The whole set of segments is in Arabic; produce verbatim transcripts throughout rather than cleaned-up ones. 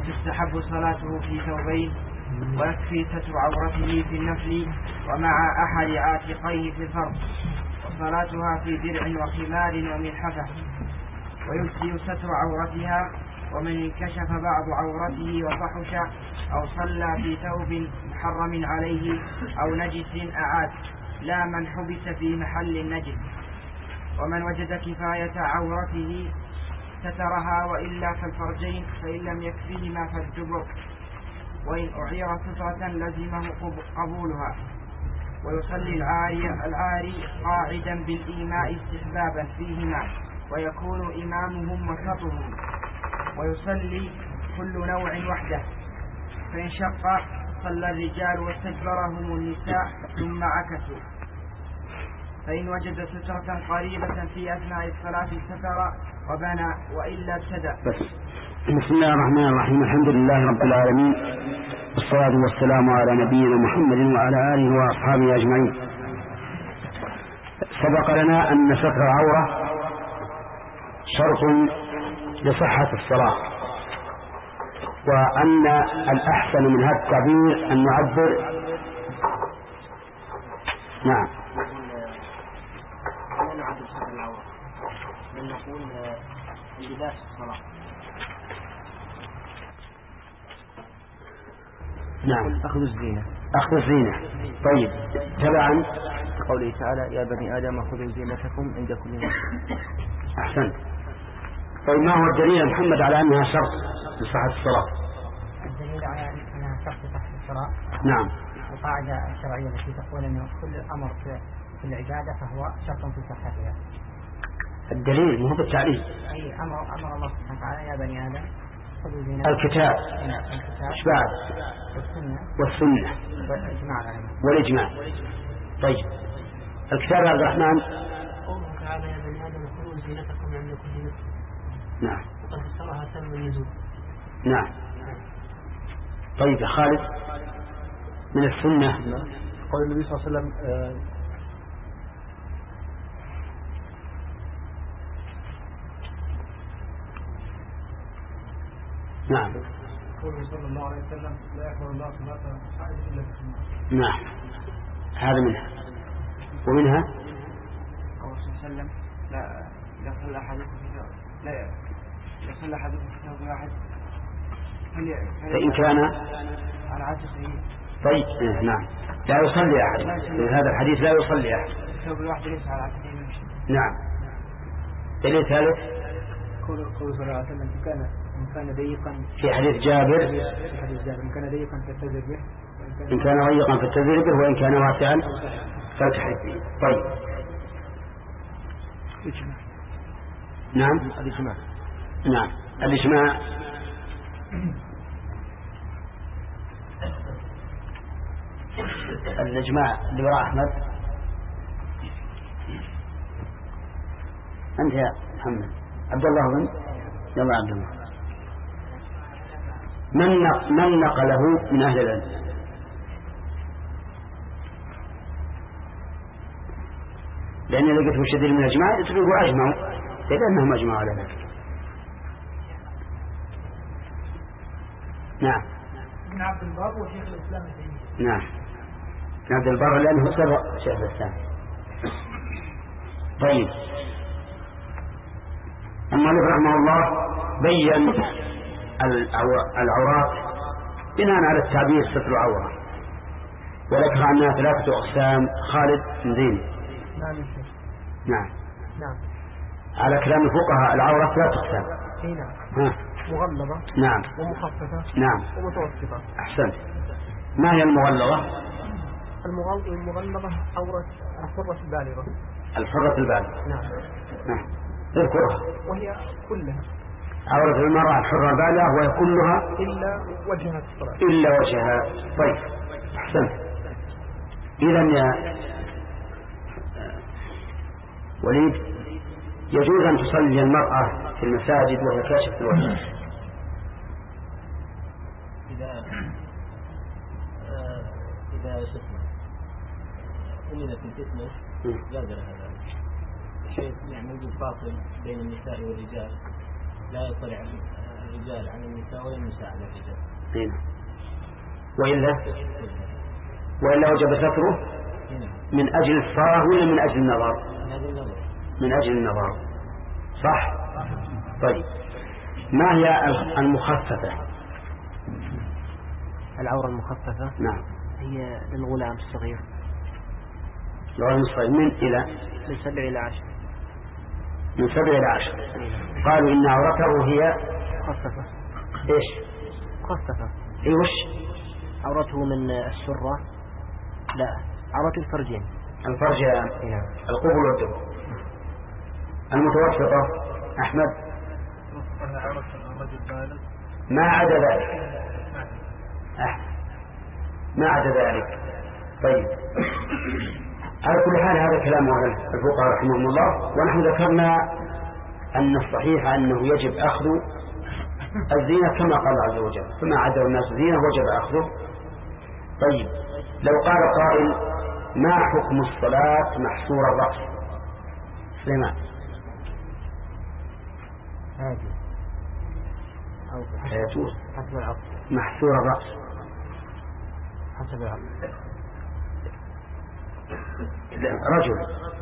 وتستحب صلاته في ثوبين، ويكفي ستر عورته في النفل ومع أحد عاتقيه في الفرض، وصلاتها في درع وخمار وملحفة. ويجزي ستر عورتها، ومن انكشف بعض عورته وفحش أو صلى في ثوب محرم عليه أو نجس أعاد، لا من حبس في محل النجس. ومن وجد كفاية عورته سترها، وإلا كالفرجين فإن لم يكفيهما فالدبر، وإن أعير سترة لزمه قبولها. ويصلي العاري, العاري قاعدا بالإيماء استحبابا فيهما، ويكون إمامهم وسطهم. ويصلي كل نوع وحده، فإن شق صلى الرجال واستكبرهم النساء ثم عكسوا. فإن وجد سترة قريبة في أثناء الصلاة ستر وبنى، وإلا ابتدأ. بس. بسم الله الرحمن الرحيم. الحمد لله رب العالمين، والصلاة والسلام على نبينا محمد وعلى آله وأصحابه أجمعين. سبق لنا أن ستر العورة شرط لصحة الصلاة، وأن الأحسن من هذا التعبير أن نعبر نعم نعم أخذ الزينة أخذ الزينة. طيب، تبعا قوله تعالى يا بني آدم خذوا زينتكم عند كل مسجد. أحسنت. طيب، ما هو الدليل يا محمد على أنها شرط لصحة الصلاة؟ الدليل على أنها شرط لصحة الصلاة نعم القاعدة الشرعية التي تقول أن كل أمر في العبادة فهو شرط في صحتها. الدليل مو بالتعليل. أي أمر أمر الله سبحانه وتعالى يا بني آدم خذوا زينتكم. الكتاب ايش بعد؟ والسنة والسنة والإجماع والإجماع. طيب، الكتاب يا عبد الرحمن. قوله تعالى يا بني آدم خذوا زينتكم عند كل مسجد. نعم. وقد فسرها سلم النزول. نعم. طيب يا خالد، من السنة قول النبي صلى الله عليه وسلم آه نعم قوله صلى الله عليه وسلم لا يقبل الله صلاة حائض إلا بخمار. نعم، هذا منها. ومنها قول صلى الله عليه وسلم لا يصلي أحدكم في ثوب لا يصلي أحدكم في ثوب واحد فإن كان على عاتقه. طيب، نعم، لا يصلي أحد في هذا الحديث، لا يصلي أحد. الثوب الواحد ليس على عاتقه. نعم. دليل ثالث قول صلى الله عليه وسلم كان إن كان ضيقا في حديث جابر في حديث جابر إن كان ضيقا فاتزر به، إن كان ضيقا فاتزر به، وإن كان واسعا فاتحرك به. طيب. الإجماع. نعم الإجماع. نعم الإجماع. الإجماع اللي وراء أحمد. أنت يا محمد. عبد الله بن يلا عبد الله. من من نقله من أهل العلم؟ لأن لقيته شديد من الإجماع يتبقوا أجمعوا، لأنهم أجمعوا على ذلك. نعم. ابن عبد البر وشيخ الإسلام التيمية. نعم، ابن عبد البر لأنه سبق شيخ الإسلام. طيب، المؤلف رحمه الله بين العورات بناء على التعبير ستر عورة، وذكر عنها ثلاثة أقسام. خالد زين. نعم نعم نعم. على كلام الفقهاء العورة ثلاثة أقسام. اي نعم. ها. مغلظة. نعم. ومخففة. نعم. ومتوسطة. أحسنت. ما هي المغلظة؟ المغلظة عورة الحرة البالغة. الحرة البالغة. نعم. نعم. اذكرها. وهي كلها. عورة المرأة الحرة البالغة وهي كلها إلا وجهها الصلاة. إلا وجهها. طيب، أحسنت. إذن يا وليد، يجوز أن تصلي المرأة في المساجد وهي كاشفة الوجه؟ إذا إذا شفنا إننا في الفتنة جاز هذا بحيث يعني يوجد فاصل بين النساء والرجال، لا يطلع الرجال الرجال عن النساء والنساء على الرجال. هنا. وإلا وإلا وجب ستره من أجل الصلاة ولا من أجل النظر؟ من أجل النظر. صح؟ طيب ما هي المخففة؟ العورة المخففة نعم هي للغلام الصغير الغلام الصغير من إلى من سبع إلى عشر من سبع إلى عشر. قالوا إن عورته هي مخففة. إيش مخففة إيه وش عورته من السرة لا عورته الفرجين الفرجان القبل والدبر. المتوسطة أحمد ما عدا ذلك أحمد. ما عدا ذلك. طيب على كل حال هذا كلام أهل الفقهاء رحمهم الله. ونحن ذكرنا أن الصحيح أنه يجب أخذ الزينة كما قال عز وجل فما عدا الناس زينة وجب أخذه. طيب لو قال قائل ما حكم الصلاة محصور الرأس؟ سليمان هذه أو يجوز حسب العقل محصور الرأس حسب العقل. رجل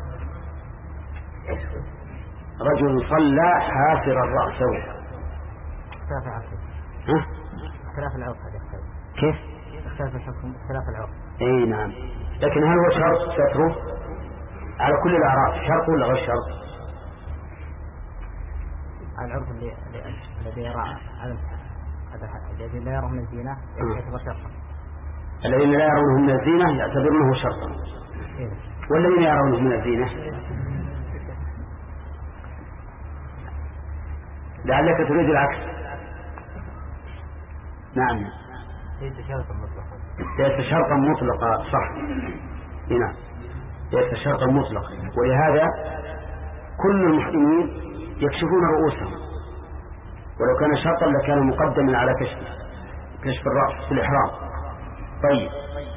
رجل صلى حافر الرأس اختلاف العقل. ها؟ اختلاف العقل يختلف. كيف؟ اختلاف الحكم اختلاف العقل. اي نعم. لكن هل هو شرط ستره على كل الأعراف شرط ولا غير شرط؟ العرف اللي الذي يرى الذي لا يرى من الزينة يعتبر شرطا. الذين لا يرونه من الزينة يعتبرونه شرطا والذين يرونه من الزينة لعلك تريد العكس. نعم ليس شرطا مطلقا. ليس شرطا مطلقا صح. نعم ليس شرطا مطلقا. ولهذا كل المحرمين يكشفون رؤوسهم ولو كان شرطا لكان مقدما على كشف كشف الرأس في الإحرام. طيب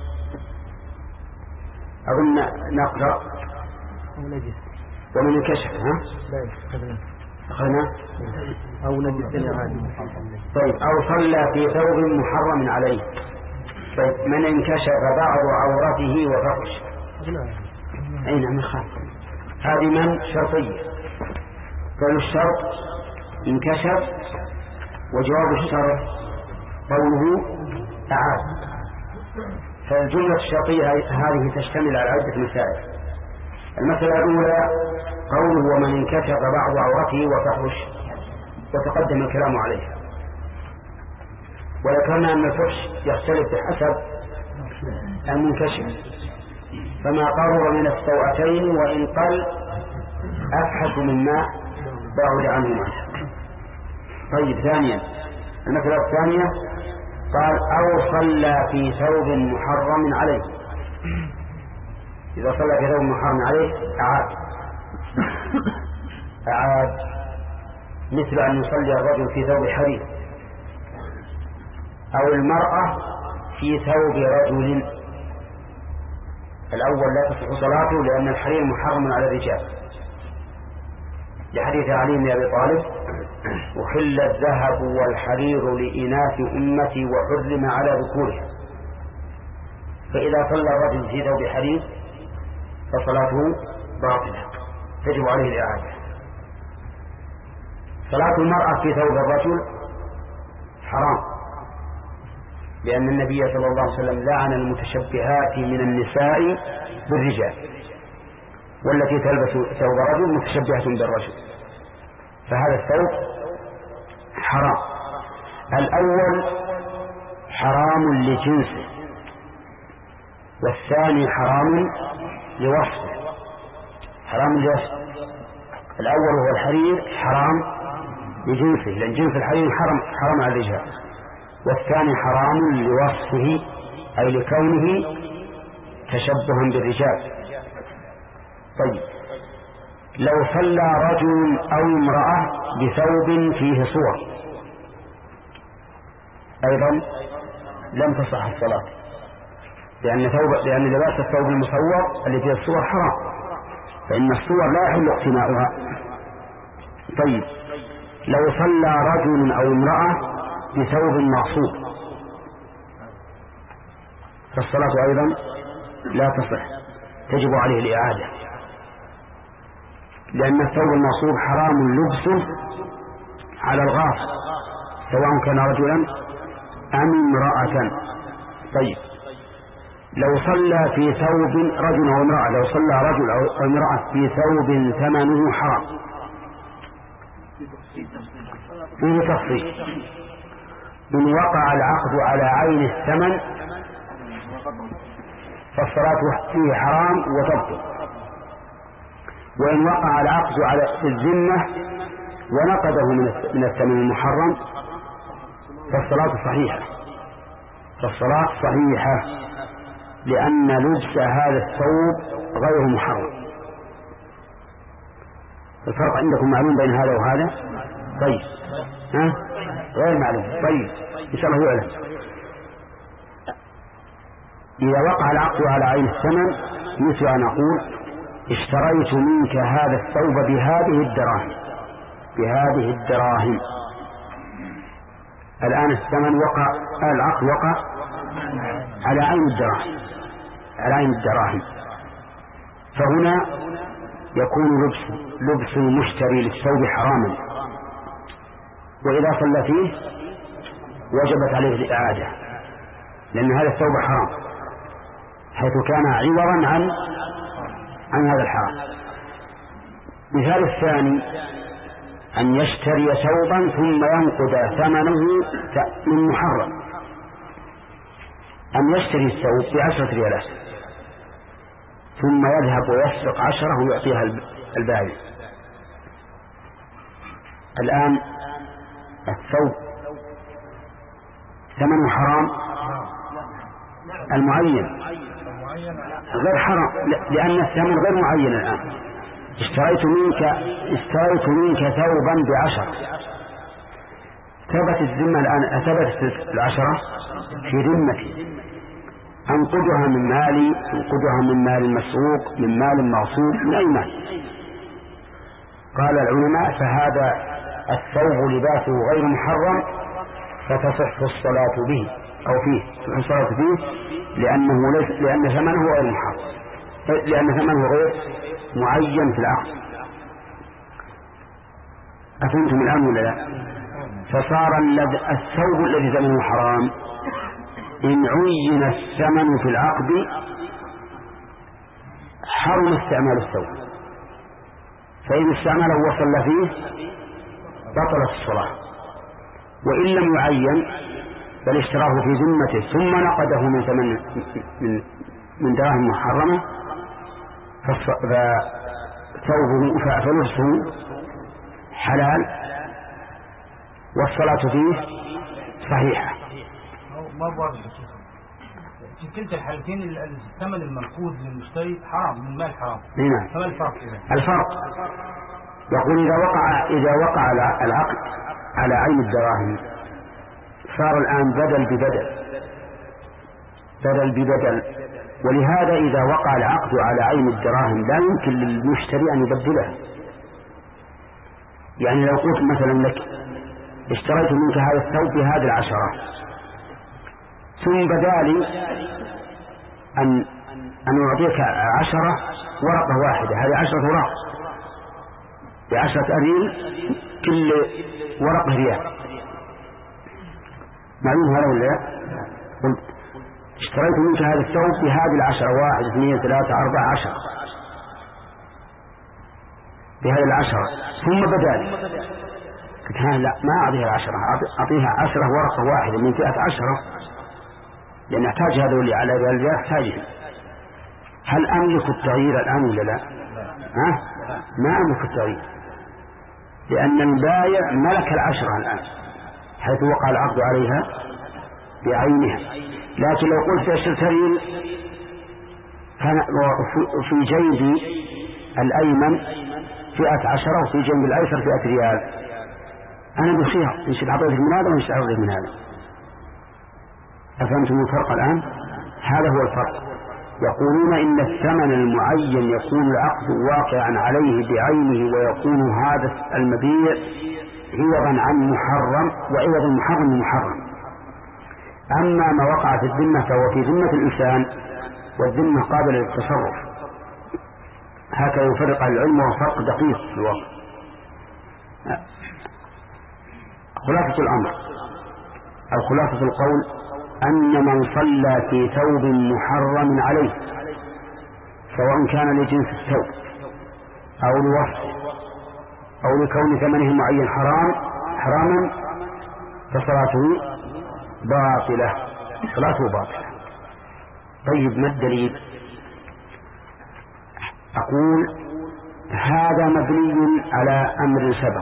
أظن نقرأ ومن الكشف ها أخذنا أو نجد. طيب أو صلى في ثوب محرم عليه. طيب من انكشف بعض عورته وفحش أين من خاف هذه من شرطية. قال الشرط انكشف وجواب الشرط قوله أعاد. فالجملة الشرطية هذه تشتمل على عدة مسائل. المسألة الأولى قوله ومن انكشف بعض عورته وفحش وتقدم الكلام عليه. وذكرنا أن الفحش يختلف بحسب المنكشف فما قرر من السوءتين وإن قل أفحش مما بعد عنهما. طيب ثانيا المسألة الثانية قال أو صلى في ثوب محرم عليه. إذا صلى في ثوب محرم عليه أعاد أعاد مثل أن يصلي الرجل في ثوب حرير أو المرأة في ثوب رجل. الأول لا تصح صلاته لأن الحرير محرم على الرجال لحديث علي بن أبي طالب وحل الذهب والحرير لإناث أمتي وحرم على ذكورها. فإذا صلى الرجل في ثوب حرير فصلاته باطلة تجب عليه الإعادة. صلاة المرأة في ثوب الرجل حرام لأن النبي صلى الله عليه وسلم لعن المتشبهات من النساء بالرجال والتي تلبس ثوب رجل متشبهة بالرجل فهذا الثوب حرام. الأول حرام لجنسه والثاني حرام لوصفه. حرام لوصفه الأول هو الحرير حرام لجنسه لأن جنس الحرير حرام, حرام على الرجال والثاني حرام لوصفه أي لكونه تشبها بالرجال. طيب لو صلى رجل أو امرأة بثوب فيه صور أيضا لم تصح الصلاة لأن, ثوب لأن لباس الثوب المصور الذي فيه الصور حرام فإن الصور لا يحل اقتناؤها. طيب لو صلى رجل أو امرأة بثوب مغصوب فالصلاة أيضا لا تصح، تجب عليه الإعادة، لأن الثوب المغصوب حرام لبسه على الغاصب سواء كان رجلا أم امرأة. طيب لو صلى في ثوب رجل أو امرأة، لو صلى رجل أو امرأة في ثوب ثمنه حرام فيه تفصيل، إن وقع العقد على عين الثمن فالصلاة فيه حرام وتبطل، وإن وقع العقد على الذمة ونقضه من الثمن المحرم فالصلاة صحيحة، فالصلاة صحيحة لأن لبس هذا الثوب غير محرم. الفرق عندكم معلوم بين هذا وهذا؟ طيب ها؟ غير معلوم. طيب إن شاء الله يعلم. إذا وقع العقد على عين الثمن مثل أن أقول اشتريت منك هذا الثوب بهذه الدراهم بهذه الدراهم الآن الثمن وقع، العقد وقع على عين الدراهم على عين الدراهم فهنا يكون لبس لبس المشتري للثوب حراما، وإذا صلى فيه وجبت عليه الإعادة لأن هذا الثوب حرام حيث كان عوضا عن عن هذا الحرام. مثال الثاني أن يشتري ثوبا ثم ينقض ثمنه من محرم، أن يشتري الثوب بعشرة ريالات ثم يذهب ويسرق عشرة ويعطيها البائع. الآن الثوب ثمنه حرام، المعين غير حرام لأن الثمن غير معين. الآن اشتريت منك اشتريت منك ثوبا بعشرة، ثبت الذمة الآن، ثبت العشرة في ذمتي، أنقذها من مالي، أنقذها من مال المسروق، من مال مغصوب، من أي مال. قال العلماء فهذا الثوب لباسه غير محرم فتصح الصلاة به أو فيه تصح الصلاة به لأنه ليس لأن ثمنه غير محرم، لأن ثمنه غير معين في العقد. أفهمتم الآن ولا لا؟ فصار الثوب الذي ثمنه حرام إن عين الثمن في العقد حرم استعمال الثوب، فإن استعمله وصلى فيه بطلت الصلاة، وإن لم يعين بل اشتراه في ذمته ثم نقده من ثمن من من دراهم محرمة فثوبه فلبسه حلال والصلاة فيه صحيحة. ما بواضح في كلتا الحالتين الثمن المنقوذ للمشتري حرام من مال حرام. نعم. فما الفرق؟ الفرق يقول إذا وقع إذا وقع العقد على عين الدراهم صار الآن بدل ببدل بدل ببدل ولهذا إذا وقع العقد على عين الدراهم لا يمكن للمشتري أن يبدلها. يعني لو قلت مثلا لك اشتريت منك هذا الثوب بهذه العشرة ثم بدالي أن أن أعطيك عشرة ورقة واحدة، هذه عشرة ورق بعشرة أريل كل ورقة ريال، معلوم هذا ولا لا؟ قلت اشتريت منك هذا الثوب بهذه العشرة، واحد اثنين ثلاثة أربعة عشرة بهذه العشرة ثم بدالي قلت ها لا ما أعطيها العشرة، أعطيها عشرة ورقة واحدة من فئة عشرة لأن أحتاج هذا اللي على ذلك أحتاجه. هل أملك التغيير الآن ولا لا؟ ها؟ ما أملك التغيير لأن البائع ملك العشرة الآن حيث وقع العقد عليها بعينها. لكن لو قلت اشتري في جيبي الأيمن فئة عشرة وفي جنب الأيسر فئة ريال أنا بخير إن شئت أعطيتك من هذا وإن شئت أعطيتك من هذا. أفهمتم الفرق الآن؟ هذا هو الفرق. يقولون إن الثمن المعين يكون العقد واقعا عليه بعينه ويكون هذا المبيع عوضا عن محرم، وعوض المحرم محرم. أما ما وقع في الذمة فهو في ذمة الإنسان، والذمة قابلة للتصرف. هكذا يفرق العلم، وفرق دقيق في الوقت. خلاصة الأمر أو خلاصة القول أن من صلى في ثوب محرم عليه، سواء كان لجنس الثوب أو لوصفه أو لكون ثمنه معين حرام حراما، فصلاته باطلة، صلاته باطلة. طيب، ما الدليل؟ أقول هذا مبني على أمر سبق،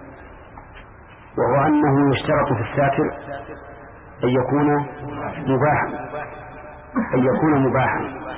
وهو أنه يشترط في الساتر أن يكون مباحا أن يكون مباحا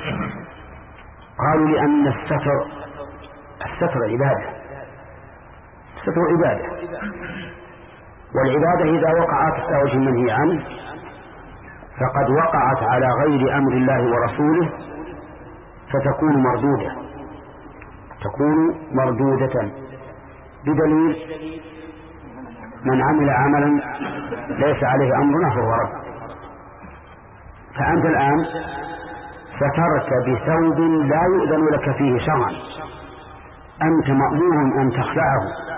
قالوا لأن الستر الستر عبادة الستر عبادة والعبادة إذا وقعت على وجه المنهي عنه فقد وقعت على غير أمر الله ورسوله، فتكون مردودة تكون مردودة بدليل من عمل عملا ليس عليه أمرنا فهو رد. فأنت الآن سترت بثوب لا يؤذن لك فيه شرعا، أنت مأمور أن تخلعه،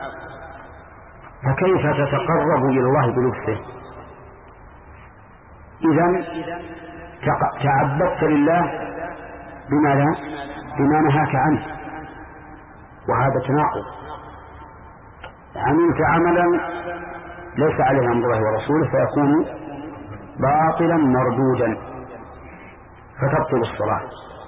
فكيف تتقرب إلى الله بلبسه؟ إذن تعبدت لله بما بما نهاك عنه، وهذا تناقض. عملت عملا ليس عليه أمر الله ورسوله فيكون باطلا مردودا، فتبطل الصلاة،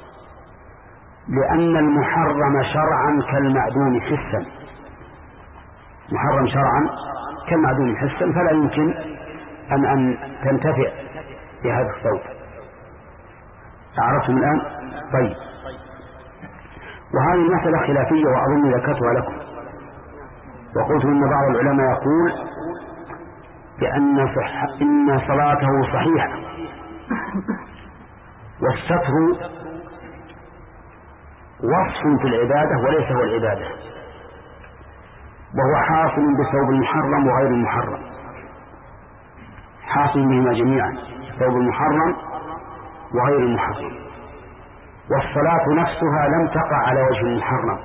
لأن المحرم شرعا كالمعدوم حسا. محرم شرعا كالمعدوم حسا، فلا يمكن أن أن تنتفع بهذا الثوب. أعرفتم الآن؟ طيب، وهذه المسألة خلافية وأظن ذكرتها لكم، وقلت إن بعض العلماء يقول بأن صح إن صلاته صحيحة، والستر وصف في العبادة وليس هو العبادة، وهو حاصل بثوب المحرم وغير المحرم، حاصل بهما جميعا، ثوب المحرم وغير المحرم. والصلاة نفسها لم تقع على وجه المحرم،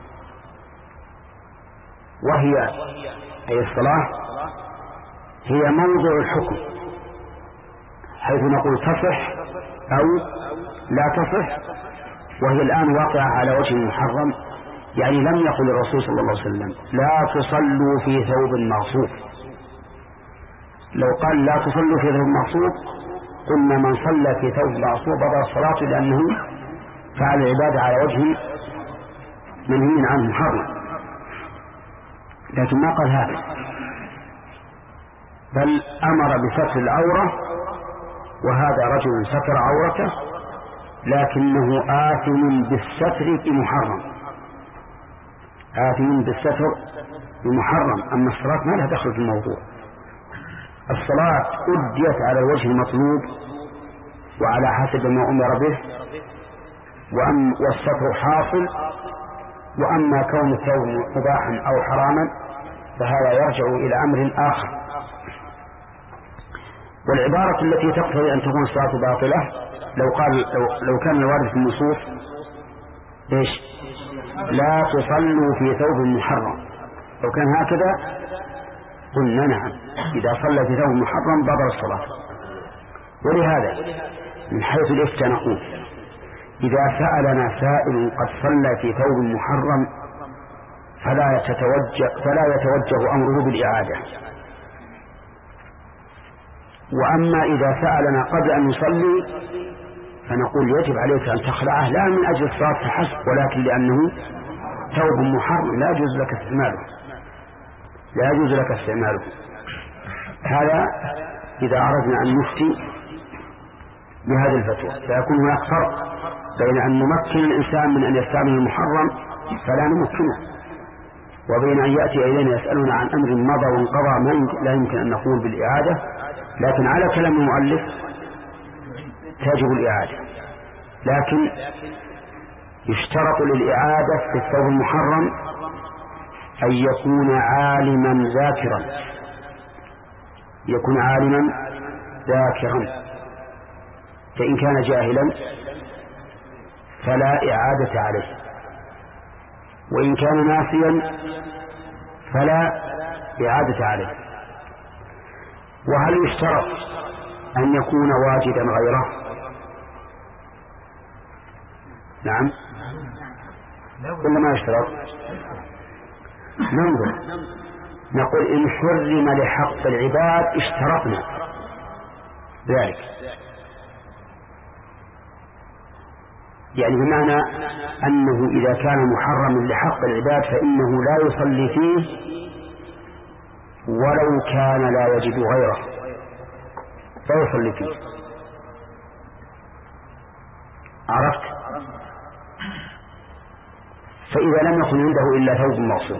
وهي أي الصلاة هي موضع الحكم، حيث نقول تصح أو لا تصح، وهي الآن واقعة على وجه المحرم. يعني لم يقل الرسول صلى الله عليه وسلم لا تصلوا في ثوب مغصوب. لو قال لا تصلوا في ثوب مغصوب قلنا من صلى في ثوب مغصوب بطلت الصلاة، لأنه فعل العبادة على وجه منهي عنه محرم. لكن ما قال هذا، بل أمر بستر العورة، وهذا رجل ستر عورته لكنه آثم بالستر بمحرم، آثم بالستر بمحرم. أما الصلاة ما لها دخل في الموضوع. الصلاة أديت على الوجه المطلوب وعلى حسب ما أمر به، وأم والستر حاصل. وأما كون الثوب مباحا أو حراما فهذا يرجع إلى أمر آخر. والعبارة التي تقتضي أن تكون الصلاة باطلة لو قال لو, لو كان الوارد في النصوص إيش؟ لا تصلوا في ثوب محرم، لو كان هكذا قلنا نعم، إذا صلى في ثوب محرم بطل الصلاة. ولهذا من حيث الإفتاء نقول إذا سألنا سائل قد صلى في ثوب محرم فلا يتوجه, فلا يتوجه أمره بالإعادة. وأما إذا سألنا قبل أن يصلي فنقول يجب عليك أن تخلعه، لا من أجل الصلاة فحسب، ولكن لأنه ثوب محرم لا يجوز لك استعماله لا يجوز لك استعماله. هذا إذا أردنا أن نفتي بهذه الفتوى، فيكون هناك فرق بين أن نمكن الإنسان من أن يستعمل المحرم فلا نمكنه، وبين أن يأتي إلينا يسألنا عن أمر مضى وانقضى لا يمكن أن نقول بالإعادة. لكن على كلام المؤلف تجب الإعادة، لكن يشترط للإعادة في الثوب المحرم أن يكون عالما ذاكرا يكون عالما ذاكرا فإن كان جاهلا فلا إعادة عليه، وإن كان ناسيا فلا إعادة عليه. وهل يشترط أن يكون واجدا غيره؟ نعم ولا ما يشترط؟ ننظر نقول إن حرم لحق العباد اشترطنا ذلك، يعني بمعنى أنه إذا كان محرما لحق العباد فإنه لا يصلي فيه ولو كان لا يجد غيره لا يصلي فيه. عرفت؟ فإذا لم يكن عنده إلا ثوب مغصوب،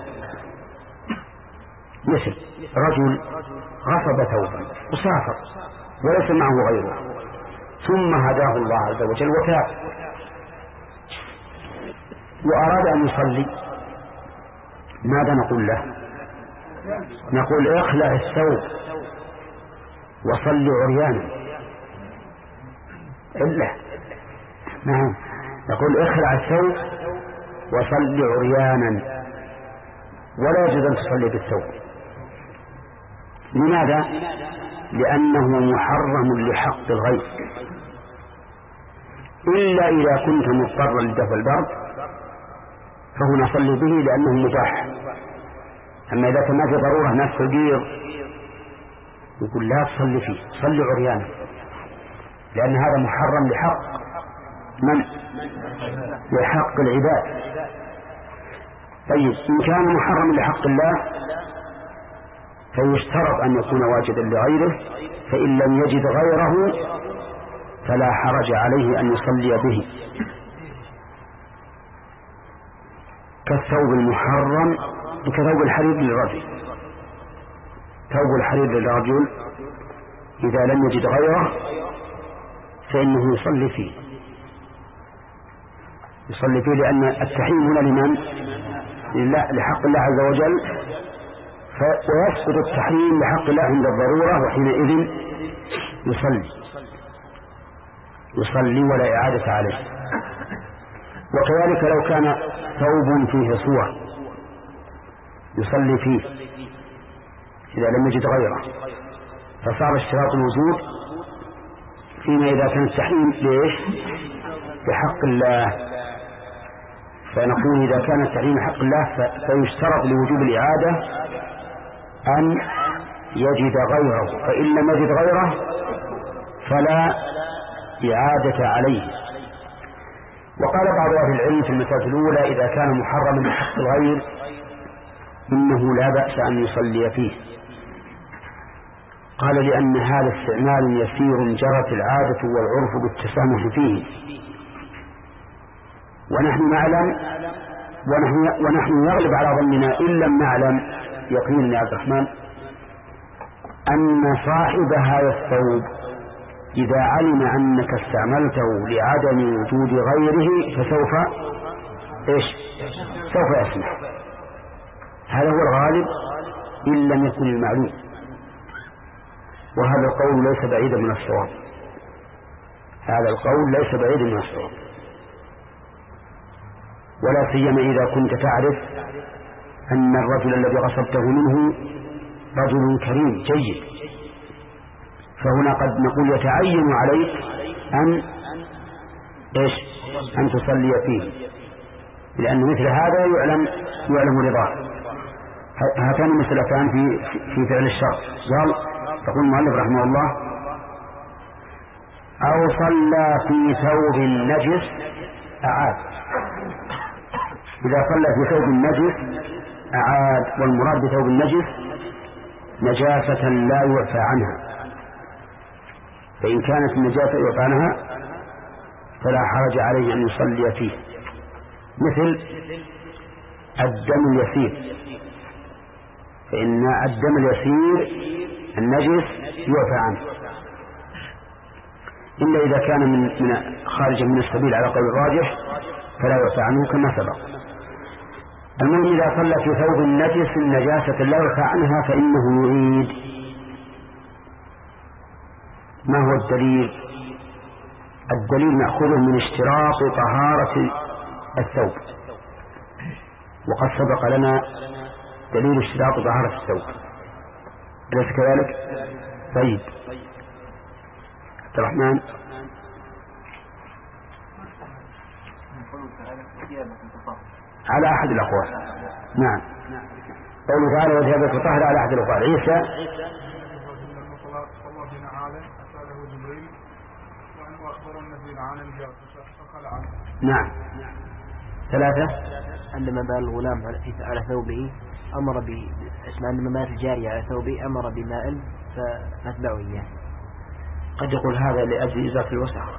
مثل رجل غصب ثوبا وسافر وليس معه غيره ثم هداه الله عز وجل وتاب وأراد أن يصلي، ماذا نقول له؟ نقول اخلع الثوب وصلي عريانا. إلا نعم نقول اخلع الثوب وصلي عريانا ولا يجوز أن تصلي بالثوب. لماذا؟ لأنه محرم لحق الغير، إلا إذا كنت مضطرا لدفع البرد فهنا صلي به لأنه مباح. أما إذا كان في ضرورة ناس فقير يقول لا تصلي فيه، صلي عريانا، لأن هذا محرم لحق من؟ لحق العباد. طيب إن كان محرم لحق الله فيشترط أن يكون واجدا لغيره، فإن لم يجد غيره فلا حرج عليه أن يصلي به، كالثوب المحرم كثوب الحرير للرجل. ثوب الحرير للرجل إذا لم يجد غيره فإنه يصلي فيه يصلي فيه لأن التحريم هنا لمن؟ لحق الله عز وجل، ويسقط التحريم لحق الله عند الضرورة، وحينئذ يصلي يصلي ولا إعادة عليه. وكذلك لو كان ثوب فيه صور يصلي فيه إذا لم يجد غيره، فصار اشتراط الوجود فيما إذا كان التحريم ليش؟ بحق الله. فنقول إذا كان التحريم بحق الله فيشترط لوجوب الإعادة أن يجد غيره، فإن لم يجد غيره فلا إعادة عليه. وقال بعض أهل العلم في المسألة الأولى إذا كان محرما بحق الغير إنه لا بأس أن يصلي فيه. قال لأن هذا استعمال يسير جرت العادة والعرف بالتسامح فيه، ونحن نعلم ونحن, ونحن يغلب على ظننا إن لم نعلم يقينا يا عبد الرحمن أن صاحب هذا الثوب إذا علم أنك استعملته لعدم وجود غيره فسوف إيش؟ سوف يسمح. هذا هو الغالب إن لم يكن المعلوم، وهذا القول ليس بعيدا من الصواب. هذا القول ليس بعيدا من الصواب، ولا سيما إذا كنت تعرف أن الرجل الذي غصبته منه رجل كريم جيد، فهنا قد نقول يتعين عليك أن إيش؟ أن تصلي فيه، لأن مثل هذا يعلم يعلم رضاه. هاتان مسألتان في في فعل الشر. قال تقول المؤلف رحمه الله أو صلى في ثوب نجس أعاد. إذا صلى في ثوب نجس أعاد، والمراد بثوب النجس نجاسة لا يعفى عنها، فإن كانت النجاسة يعفى عنها فلا حرج عليه أن يصلي فيه، مثل الدم اليسير، فإن الدم اليسير النجس يعفى عنه، إلا إذا كان من, من خارج من السبيل على قول الراجح فلا يعفى عنه كما سبق. المهم إذا صلى في ثوب نجس النجاسة لا يرفع عنها فإنه يعيد. ما هو الدليل؟ الدليل نأخذه من اشتراط طهارة الثوب، وقد سبق لنا دليل اشتراط طهارة الثوب، أليس كذلك؟ طيب عبد الرحمن. على أحد الأقوال. نعم قوله تعالى وثيابك طهر على أحد الأقوال. عيسى نعم. ثلاثة عندما بال الغلام على ثوبه أمر ب عندما مات الجارية على ثوبه أمر بماء فنتبعه إياه. قد يقول هذا لأجل إزالة الوسخ،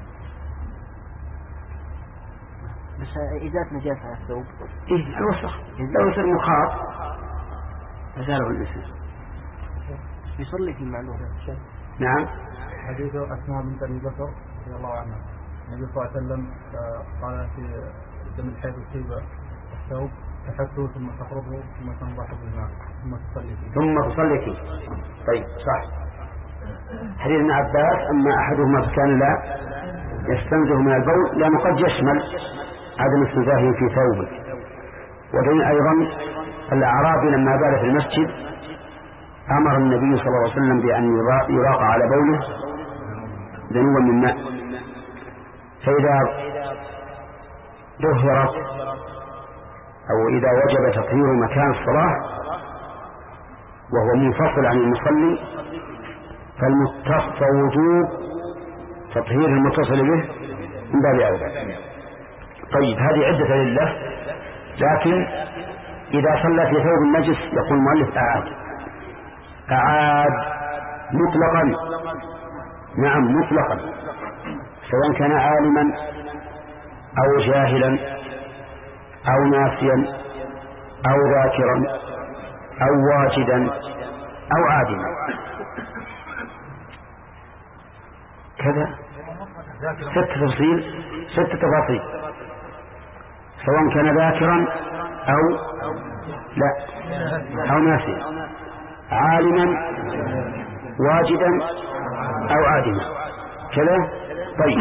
بس إزالة نجاسة على الثوب إيه الوسخ لو يصير مخاط أزاله الإنسان. يصلي في معلومة. نعم. حديث أسماء بنت أبي بكر رضي الله عنها النبي صلى الله عليه وسلم قال في دم الحيض يصيب الثوب تحته ثم تخرجه ثم تنضح بالماء ثم تصلي فيه ثم تصلي فيه. طيب صح. حديث ابن عباس أما أحدهما فكان لا يستنزه من البول لأنه قد يشمل عدم استنزاهه في ثوبه. ودين أيضا الأعرابي لما بال في المسجد أمر النبي صلى الله عليه وسلم بأن يراق على بوله ذنوبا من ماء، فإذا ظهرت أو إذا وجب تطهير مكان الصلاة وهو منفصل عن المصلي فالمتصل وجوب تطهير المتصل به من باب أولى. طيب هذه عدة لله، لكن إذا صلى في ثوب النجس يقول المؤلف أعاد أعاد مطلقا. نعم مطلقا، سواء كان عالما أو جاهلا أو ناسيا أو ذاكرا أو واجدا أو عادما كذا. ست تفصيل ست تفاصيل، سواء كان ذاكرا أو لا أو ناسيا، عالما واجدا أو عادما كذا. طيب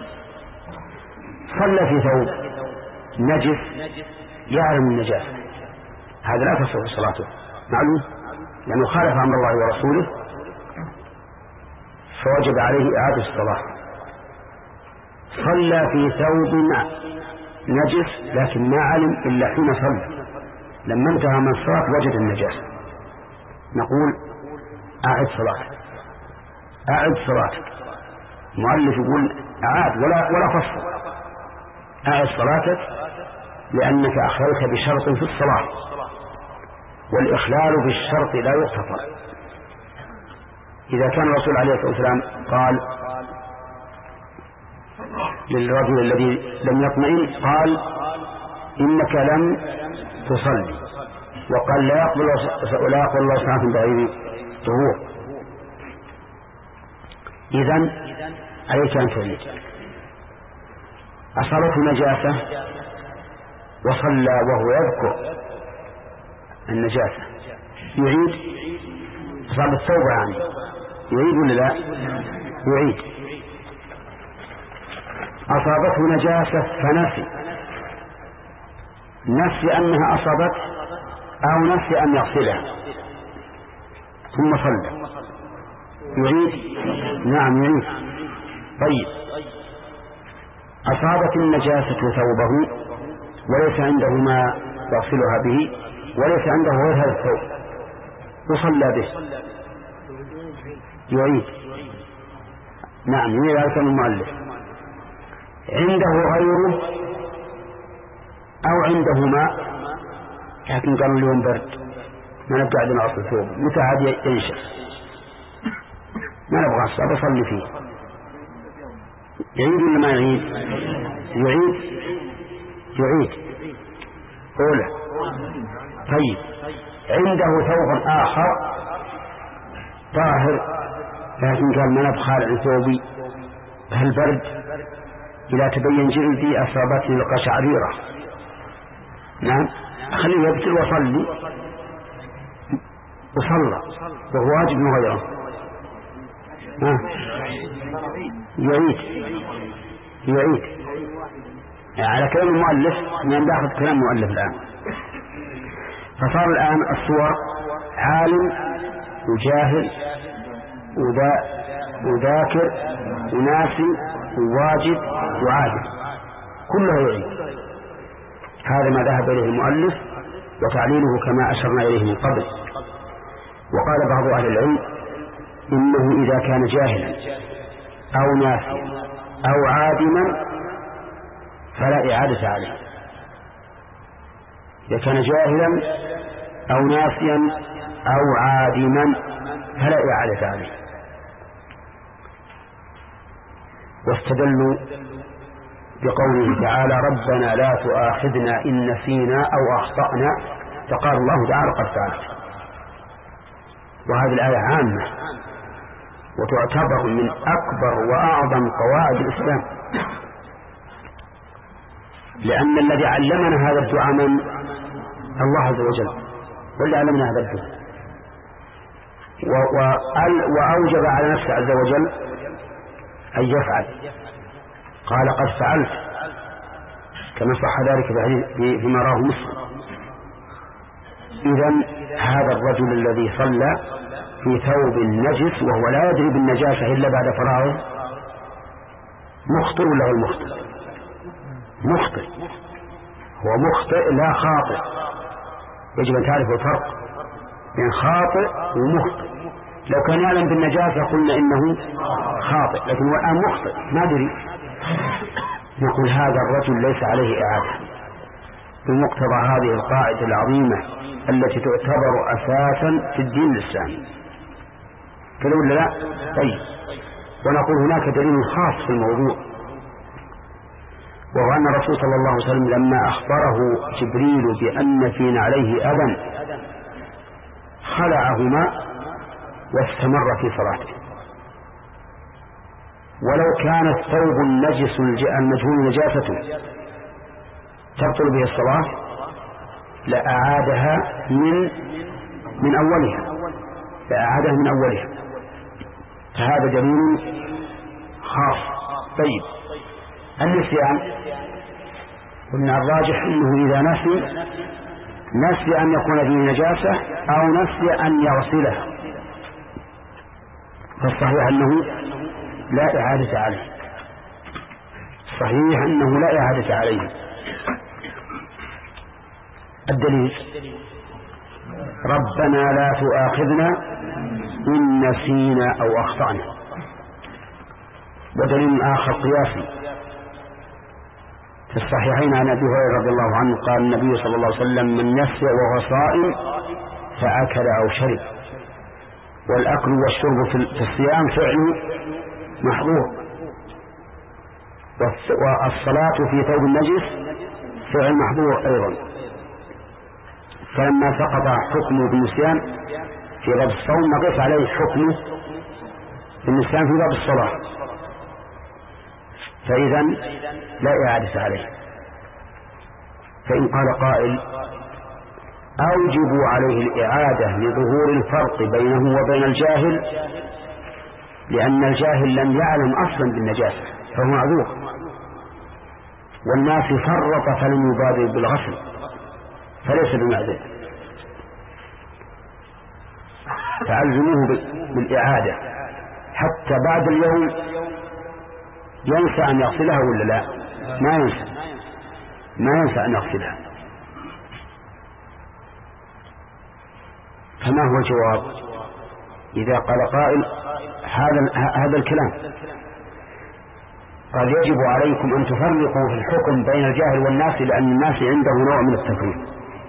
صلى في ثوب نجس يعلم النجاسة، هذا لا تصح صلاته معلوم لأنه خالف أمر الله ورسوله فوجب عليه إعادة الصلاة. صلى في ثوب نجس لكن ما علم إلا حين صلى، لما انتهى من الصلاة وجد النجاسة، نقول أعد صلاتك أعد صلاتك. المؤلف يقول أعاد ولا ولا فصل، أعد صلاتك لأنك أخللت بشرط في الصلاة، والإخلال بالشرط لا يغتفر. إذا كان الرسول عليه الصلاة والسلام قال للرجل الذي لم يطمئن قال إنك لم تصلي، وقال لا يقبل ولا يقبل الله صلاة بغير طهور، إذن عليك أن تعيد. أصابته نجاسة وصلى وهو يذكر النجاسة يعيد. أصاب الثوب يعني يعيد ولا لا؟ يعيد. أصابته نجاسة فنسي، نسي أنها أصابت أو نسي أن يغسلها ثم صلى يعيد. نعم يعيد. طيب أصابت النجاسة ثوبه وليس عنده ما يغسلها به وليس عنده غير هذا الثوب وصلى به يعيد. نعم يعيد. هذا المؤلف عنده غيره أو عنده ماء لكن قالوا اليوم برد ما نبقى عندنا أصل الثوب متى عاد ينشف ما نبغى الصلاة بصلي فيه. يعيد ولا ما يعيد؟ يعيد يعيد أولى. طيب عنده ثوب آخر طاهر لكن قال ما نبخل عن ثوبي هالبرد إذا تبين جلدي أصابتني القشعريرة. نعم خليه يغتسل وصلي وصلى وهو واجب من غيره ها يعيد يعيد يعني على كلام المؤلف من داخل كلام المؤلف الآن. فصار الآن الصور عالم وجاهل وذا وذاكر وناسي وواجب وعادل كله يعيد. هذا ما ذهب إليه المؤلف وتعليله كما أشرنا إليه من قبل. وقال بعض أهل العلم إنه إذا كان جاهلا أو ناسيا أو عادما فلا إعادة عليه. إذا كان جاهلا أو ناسيا أو عادما فلا إعادة عليه. واستدلوا بقوله تعالى ربنا لا تؤاخذنا إن نسينا أو أخطأنا فقال الله تعالى قد فعلت. وهذه الآية عامة وتعتبر من أكبر وأعظم قواعد الإسلام، لأن الذي علمنا هذا الدعاء من الله عز وجل، والذي علمنا هذا الدعاء وأوجب على نفسه عز وجل أن يفعل. قال قد فعلت كما صح ذلك فيما راه مسلم. إذن هذا الرجل الذي صلى في ثوب نجس وهو لا يدري بالنجاسة إلا بعد فراغه مخطئ ولا هو المخطئ؟ مخطئ. هو مخطئ لا خاطئ. يجب أن تعرف الفرق بين خاطئ ومخطئ. لو كان يعلم بالنجاسة قلنا إنه خاطئ، لكن هو الآن مخطئ ما دري. نقول هذا الرجل ليس عليه إعادة بمقتضى هذه القاعدة العظيمة التي تعتبر أساسا في الدين الإسلامي. كذا ولا لا؟ طيب. ونقول هناك دليل خاص في الموضوع، وهو أن الرسول صلى الله عليه وسلم لما أخبره جبريل بأن في نعليه أذى خلعهما واستمر في صلاته. ولو كان الثوب النجس المجهول نجاسته تبطل به الصلاة لأعادها من من أولها لأعادها من أولها. فهذا دليل خاص. طيب النسيان قلنا الراجح أنه إذا نسي نسي أن يكون فيه نجاسة أو نسي أن يغسله فالصحيح أنه لا إعادة عليه. صحيح أنه لا إعادة عليه. الدليل ربنا لا تؤاخذنا إن نسينا أو أخطأنا. ودليل آخر قياسي في الصحيحين عن أبي هريرة رضي الله عنه قال النبي صلى الله عليه وسلم من نسي وهو صائم فأكل أو شرب. والأكل والشرب في الصيام فعل محظور، والصلاة في ثوب النجس فعل محظور أيضا. فلما سقط حكمه بالنسيان في باب الصوم نقص عليه حكمه بالنسيان في باب الصلاة، فإذا لا إعادة عليه. فإن قال قائل أوجب عليه الإعادة لظهور الفرق بينه وبين الجاهل، لأن الجاهل لم يعلم أصلا بالنجاسة فهو معذور، والناس فرط فلم يبادر بالغسل فليس بمعذور، فألزموه بالإعادة حتى بعد اليوم ينسى أن يغسلها ولا لا؟ ما ينسى ما ينسى أن يغسلها. فما هو الجواب إذا قال قائل هذا هذا الكلام؟ قال يجب عليكم أن تفرقوا في الحكم بين الجاهل والناس، لأن الناس عنده نوع من التفريط،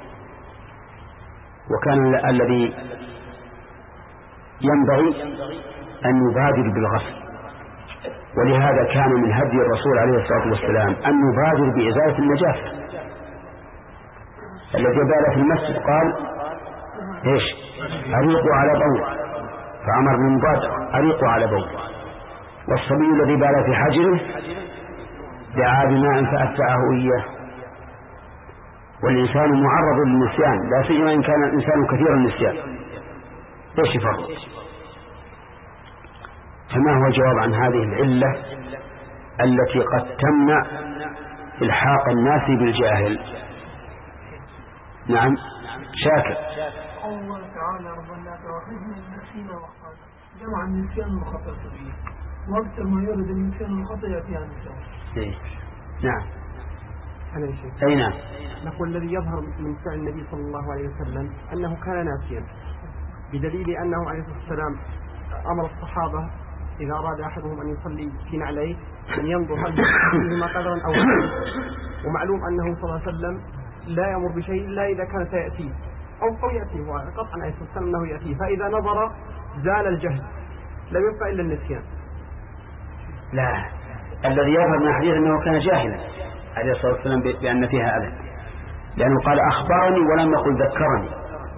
وكان الذي ينبغي أن يبادر بالغسل. ولهذا كان من هدي الرسول عليه الصلاة والسلام أن يبادر بإزالة النجاسة. الذي بال في المسجد قال إيش؟ أريقوا على بول، فأمر بالمبادرة أريقوا على بول. والصبي الذي بال في حجره دعا بماء فأتبعه إياه. والإنسان معرض للنسيان، لا سيما إن كان الإنسان كثير النسيان. ايش يفرق؟ فما هو الجواب عن هذه العلة التي قد تمنع الحاق الناس بالجاهل؟ نعم شاكر. الله تعالى ربنا تواخذنا من نسينا وخطأ، جمع النسيان والخطأ كبير، وقت ما يرد النسيان والخطأ يأتي عن النسيان. نعم. أي نعم. نقول الذي يظهر من فعل النبي صلى الله عليه وسلم أنه كان ناسيا، بدليل أنه عليه الصلاة والسلام أمر الصحابة إذا أراد أحدهم أن يصلي في نعليه أن ينظر هل فيهما قدرا أو لا. ومعلوم أنه صلى الله عليه وسلم لا يأمر بشيء إلا إذا كان سيأتيه أو أو يأتيه، قطعا عليه الصلاة والسلام أنه يأتيه، فإذا نظر زال الجهل، لم يبقى إلا النسيان. لا، الذي يظهر من الحديث أنه كان جاهلا عليه الصلاة والسلام بأن فيها أذى، لأنه قال أخبرني ولم يقل ذكرني.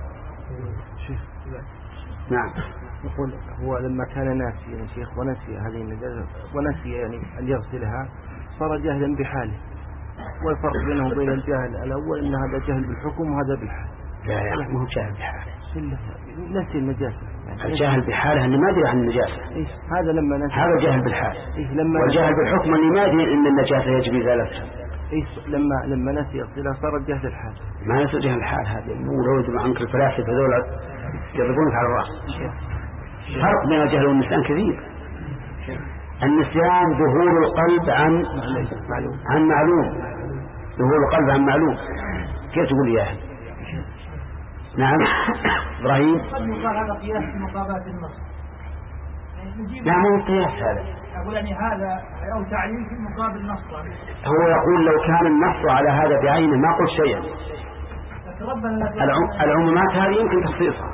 نعم. يقول هو لما كان ناسيا يا شيخ ونسي هذه النجاسة ونسي يعني أن يغسلها صار جاهلا بحاله، والفرق بينه وبين الجاهل الأول أن هذا جاهل بالحكم وهذا بالحال. لا يا أخي ما هو جاهل بحاله، نسي النجاسة. يعني الجاهل بحاله أنه ما يدري عن النجاسة. إيه هذا لما نسي، هذا جاهل بالحال. إيه لما والجاهل بالحكم أنه ما يدري أن النجاسة يجب إزالتها. إيه لما لما نسي يغسلها صار جاهل الحال. ما يصير جاهل الحال، هذا مو لو يدري عنك الفلاسفة هذول يضربونك على الرأس. فرق بين الجهل والنسيان كثير. النسيان ظهور القلب عن عن معلوم، ظهور القلب عن معلوم. كيف تقول يا أخي؟ نعم إبراهيم. قد يقال هذا قياس مقابلة النص. نعم هو قياس هذا. أقول يعني هذا أو تعليل في مقابل نص. هو يقول لو كان النص على هذا بعينه ما قلت شيئا. العمومات هذه يمكن تخصيصها.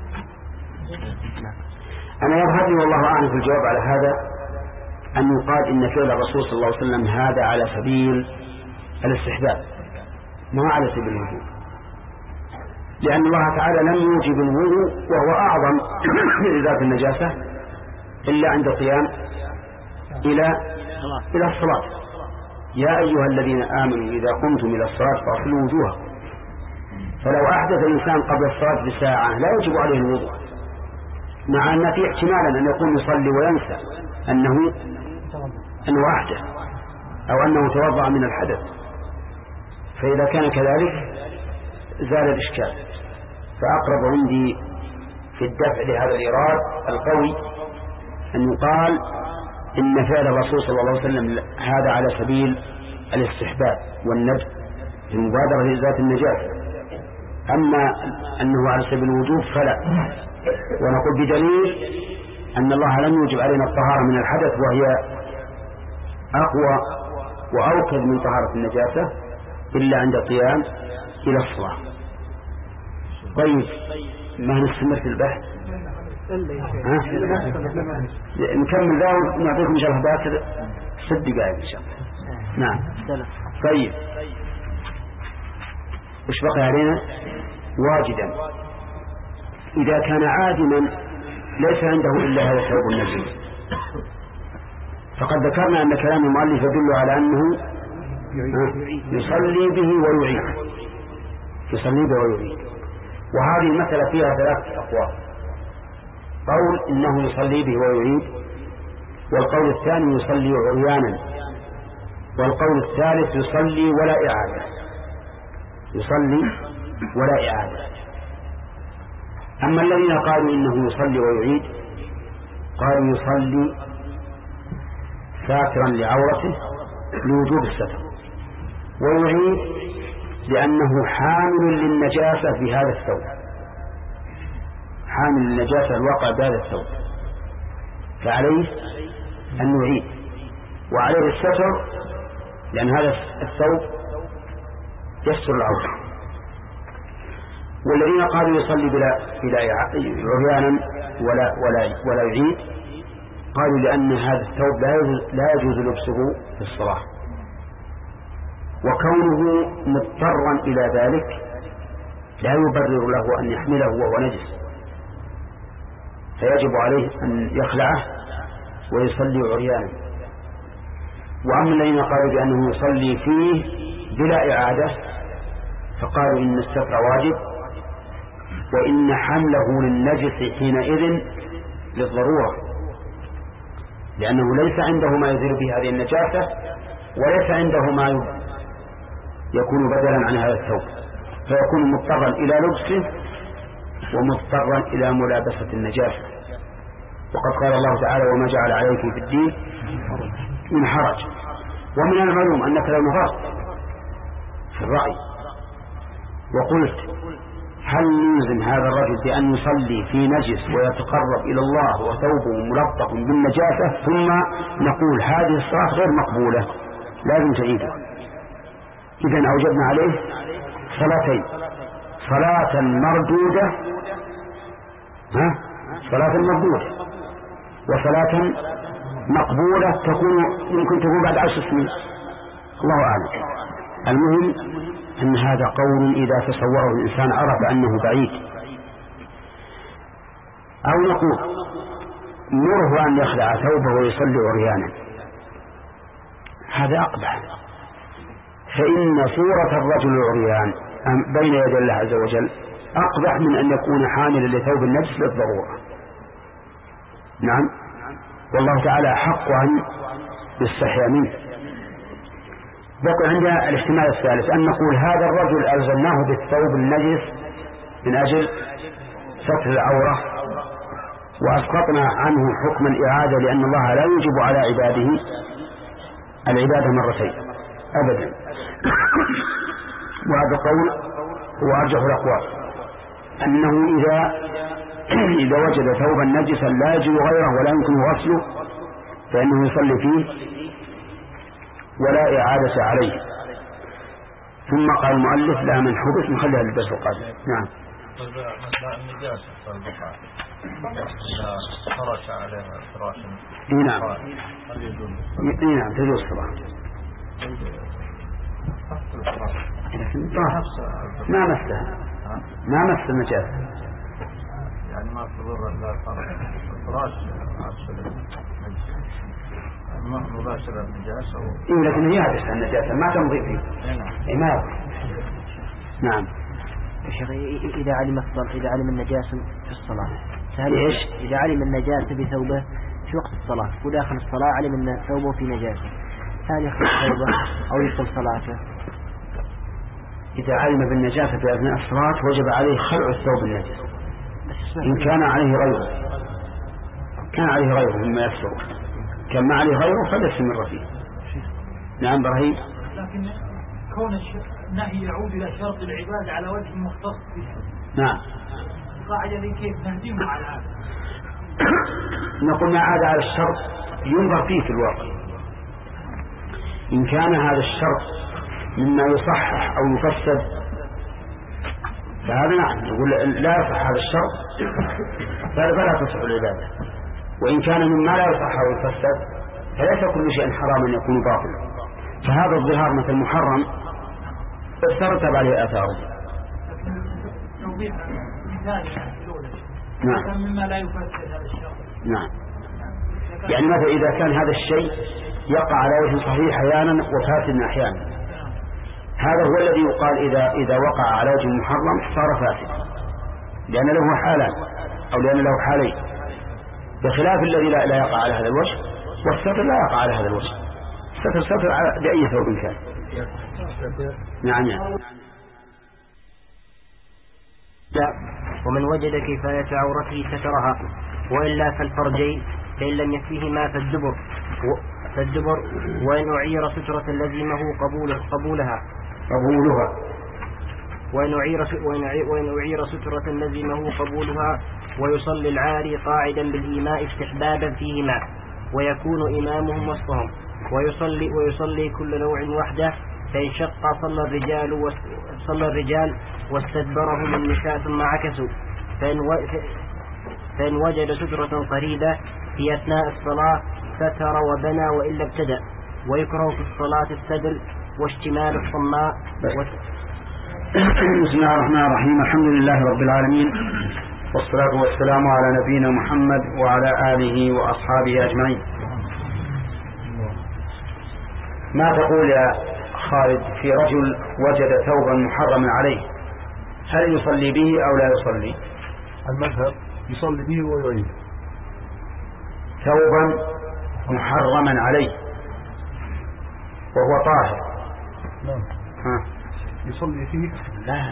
أنا يظهر لي والله أعلم في الجواب على هذا أن يقال إن فعل الرسول صلى الله عليه وسلم هذا على سبيل الاستحباب ما على سبيل الوجوب، لأن الله تعالى لم يوجب الوضوء وهو أعظم لذات النجاسة إلا عند القيام إلى إلى الصلاة. يا أيها الذين آمنوا إذا قمتم إلى الصلاة فاغسلوا وجوهكم. فلو أحدث الإنسان قبل الصلاة بساعة لا يجب عليه الوضوء، مع أن في احتمالا أن يكون يصلي وينسى أنه أنه أحدث أو أنه توضأ من الحدث، فإذا كان كذلك زال الإشكال. فأقرب عندي في الدفع لهذا الإيراد القوي أن يقال إن فعل الرسول صلى الله عليه وسلم هذا على سبيل الاستحباب والندب المبادرة لإزالة النجاسة، أما أنه على سبيل الوجوب فلا. ونقول بدليل أن الله لم يوجب علينا الطهارة من الحدث وهي أقوى وأوكد من طهارة النجاسة إلا عند القيام إلى الصلاة. طيب ما نستمر في البحث؟ نكمل ذا ونعطيكم إن شاء الله باكر ست دقائق إن شاء الله. نعم. طيب وش بقي علينا؟ واجدا إذا كان عادما ليس عنده إلا هذا الثوب النجس، فقد ذكرنا أن كلام المؤلف يدل على أنه يصلي به ويعيد، يصلي به ويعيد. وهذه المسألة فيها ثلاثة أقوال: قول إنه يصلي به ويعيد، والقول الثاني يصلي عريانا، والقول الثالث يصلي ولا إعادة، يصلي ولا إعادة. أما الذين قالوا إنه يصلي ويعيد قالوا يصلي ساترا لعورته لوجوب الستر، ويعيد لأنه حامل للنجاسة في هذا الثوب، حامل للنجاسة الواقع بهذا الثوب، فعليه أن يعيد، وعليه الستر لأن هذا الثوب يستر العورة. والذين قالوا يصلي بلا بلا عريانا ولا ولا ولا يعيد قالوا لأن هذا الثوب لا يجوز لا يجوز لبسه في الصلاة، وكونه مضطرا إلى ذلك لا يبرر له أن يحمله وهو نجس، فيجب عليه أن يخلعه ويصلي عريانا. وأما الذين قالوا بأنه يصلي فيه بلا إعادة فقالوا إن الستر واجب، وإن حمله للنجس حينئذ للضرورة، لأنه ليس عنده ما يزيل به هذه النجاسة، وليس عنده ما يكون بدلا عن هذا الثوب، فيكون مضطرا إلى لبسه ومضطرا إلى ملابسة النجاسة. وقد قال الله تعالى: وما جعل عليكم في الدين من حرج. ومن المعلوم أنك لو نظرت في الرأي وقلت هل نلزم هذا الرجل بأن يصلي في نجس ويتقرب إلى الله وثوبه ملطخ بالنجاسة ثم نقول هذه الصلاة غير مقبولة لازم تعيدها، إذن أوجبنا عليه صلاتين: صلاة مردودة ها صلاة مردودة وصلاة مقبولة تكون ممكن تكون بعد عشر سنين، الله أعلم. المهم أن هذا قول إذا تصوره الإنسان عرف أنه بعيد. أو نقول نره أن يخلع ثوبه ويصلي عريانا، هذا أقبح، فإن صورة الرجل العريان بين يدي الله عز وجل أقبح من أن يكون حاملا لثوب النجس للضرورة. نعم، والله تعالى حق أن يستحيا منه. بقي عندنا الاحتمال الثالث أن نقول هذا الرجل ألزمناه بالثوب النجس من أجل ستر العورة وأسقطنا عنه حكم الإعادة، لأن الله لا يجب على عباده العبادة مرتين أبدا. وهذا قول هو أرجح الأقوال، أنه إذا إذا وجد ثوبا نجسا لا يجب غيره ولا يمكن غسله فإنه يصلي فيه ولا إعادة عليه. ثم قال المؤلف: لا من حبس نخليها للدرس القادم. نعم. النجاسة والبقاء إذا فرش عليها فراشا. نعم. نعم تجوز الصلاة. ما مسها ما مس النجاسة، يعني ما تضر إلا الفراش مباشرة النجاسة. إيه لكن هي هذه النجاسة ما تمضي فيه. إيه ما نعم. شيخ إذا علم الصلاة إذا علم النجاسة في الصلاة فهل إيش؟ إذا علم النجاسة بثوبه في وقت الصلاة وداخل الصلاة علم أن ثوبه في نجاسة، هل يخرج ثوبه أو يبطل صلاته؟ إذا علم بالنجاسة في أثناء الصلاة وجب عليه خلع الثوب النجس إن كان عليه غيره، كان عليه غيره مما يكسره، كان ما عليه غيره فليستمر فيه. نعم إبراهيم. لكن كون النهي يعود إلى شرط العبادة على وجه مختص بها. نعم. القاعدة ذي كيف نهدمها على هذا؟ نقول ما عاد على الشرط ينظر فيه في الواقع، إن كان هذا الشرط مما يصحح أو يفسد فهذا نعم يقول لا يصح هذا الشرط فلا تصح العبادة، وإن كان مما لا يصح أو يفسد فليس كل شيء حراما يكون باطلا، فهذا الظهار مثل محرم ترتب عليه آثاره. توضيح مثال نعم. مما لا يفسد هذا الشرط. نعم. يعني مثلا إذا كان هذا الشيء يقع على وجه صحيح أحيانا وفاسد أحيانا، هذا هو الذي يقال إذا إذا وقع على وجه محرم صار فاسد، لأن له حالان أو لأن له حالين، بخلاف الذي لا, لا يقع على هذا الوجه، والستر لا يقع على هذا الوجه، ستر ستر بأي ثوب كان. نعم. يعني. ومن وجد كفاية عورته سترها، وإلا فالفرجين فإن لم يكفيهما فالدبر فالدبر وإن أعير سترة لزمه قبول قبولها قبولها وإن أعير وإن أعير سترة لزمه قبولها، ويصلي العاري قاعدا بالإيماء استحبابا فيهما، ويكون إمامهم وسطهم، ويصلي ويصلي كل نوع وحده، فإن شق صلى الرجال صلى الرجال واستدبرهم النساء ثم عكسوا، فإن فإن وجد سترة قريبة في أثناء الصلاة ستر وبنى وإلا ابتدأ، ويكره في الصلاة السدل واشتمال الصماء. بسم الله الرحمن الرحيم، الحمد لله رب العالمين، والصلاة والسلام على نبينا محمد وعلى آله وأصحابه أجمعين. ما تقول يا خالد في رجل وجد ثوبا محرما عليه، هل يصلي به أو لا يصلي؟ المذهب يصلي به ويعيد. ثوبا محرما عليه وهو طاهر. نعم. ها. يصلي فيه. لا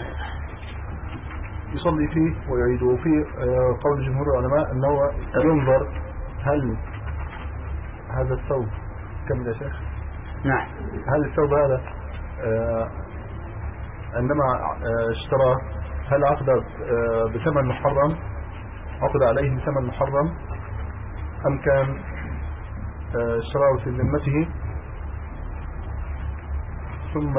يصلي فيه ويعيد. وفي قول جمهور العلماء أنه ينظر هل هذا الثوب كم يا شيخ؟ نعم. هل الثوب هذا آه عندما آه اشتراه هل عقد آه بثمن محرم، عقد عليه بثمن محرم، أم كان آه اشتراه في ذمته ثم.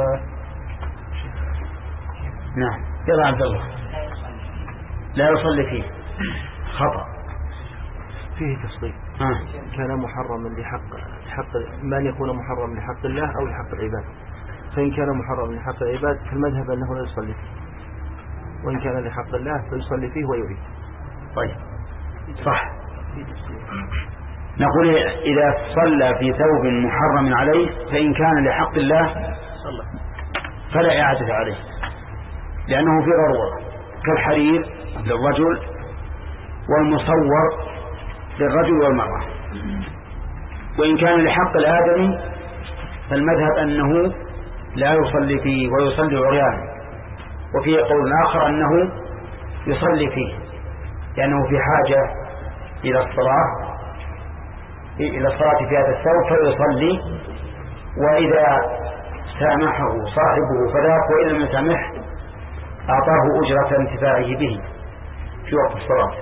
نعم. يلا عبد الله. لا يصلي فيه، خطأ. فيه تفصيل. آه. كان محرما لحق حق ما أن يكون محرم لحق الله أو لحق العباد. فإن كان محرم لحق العباد فالمذهب أنه لا يصلي فيه، وإن كان لحق الله فيصلي فيه ويعيد. طيب صح. نقول إذا صلى في ثوب محرم عليه فإن كان لحق الله فلا إعادة عليه، لأنه في ضرورة، كالحرير للرجل والمصور للرجل والمرأة. وإن كان لحق الآدمي فالمذهب أنه لا يصلي فيه ويصلي عريانا. وفي قول آخر أنه يصلي فيه لأنه في حاجة إلى الصلاة إلى الصلاة في هذا الثوب فيصلي، وإذا سامحه صاحبه فذاك، وإن لم يسامحه أعطاه أجرة انتفاعه به في وقت الصلاة.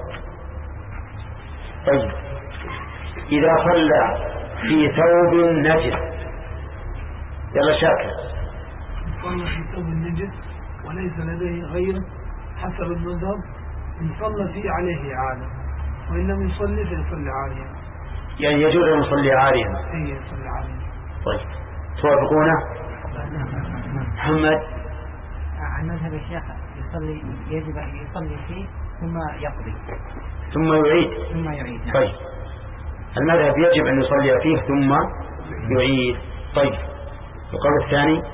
طيب إذا صلى في ثوب نجس، يلا شاكر. صلى في ثوب النجس وليس لديه غيره حسب المذهب إن صلى فيه عليه عالم، وإن لم يصلي فيصلي عاليا. يعني يجوز أن يصلي عاليا. إيه يصلي عاليا. طيب توافقونه؟ محمد. عن مذهب الشيخ يصلي يجب أن يصلي فيه ثم يقضي ثم يعيد. ثم يعيد. نعم. طيب المذهب يجب أن يصلي فيه ثم يعيد. طيب القول الثاني.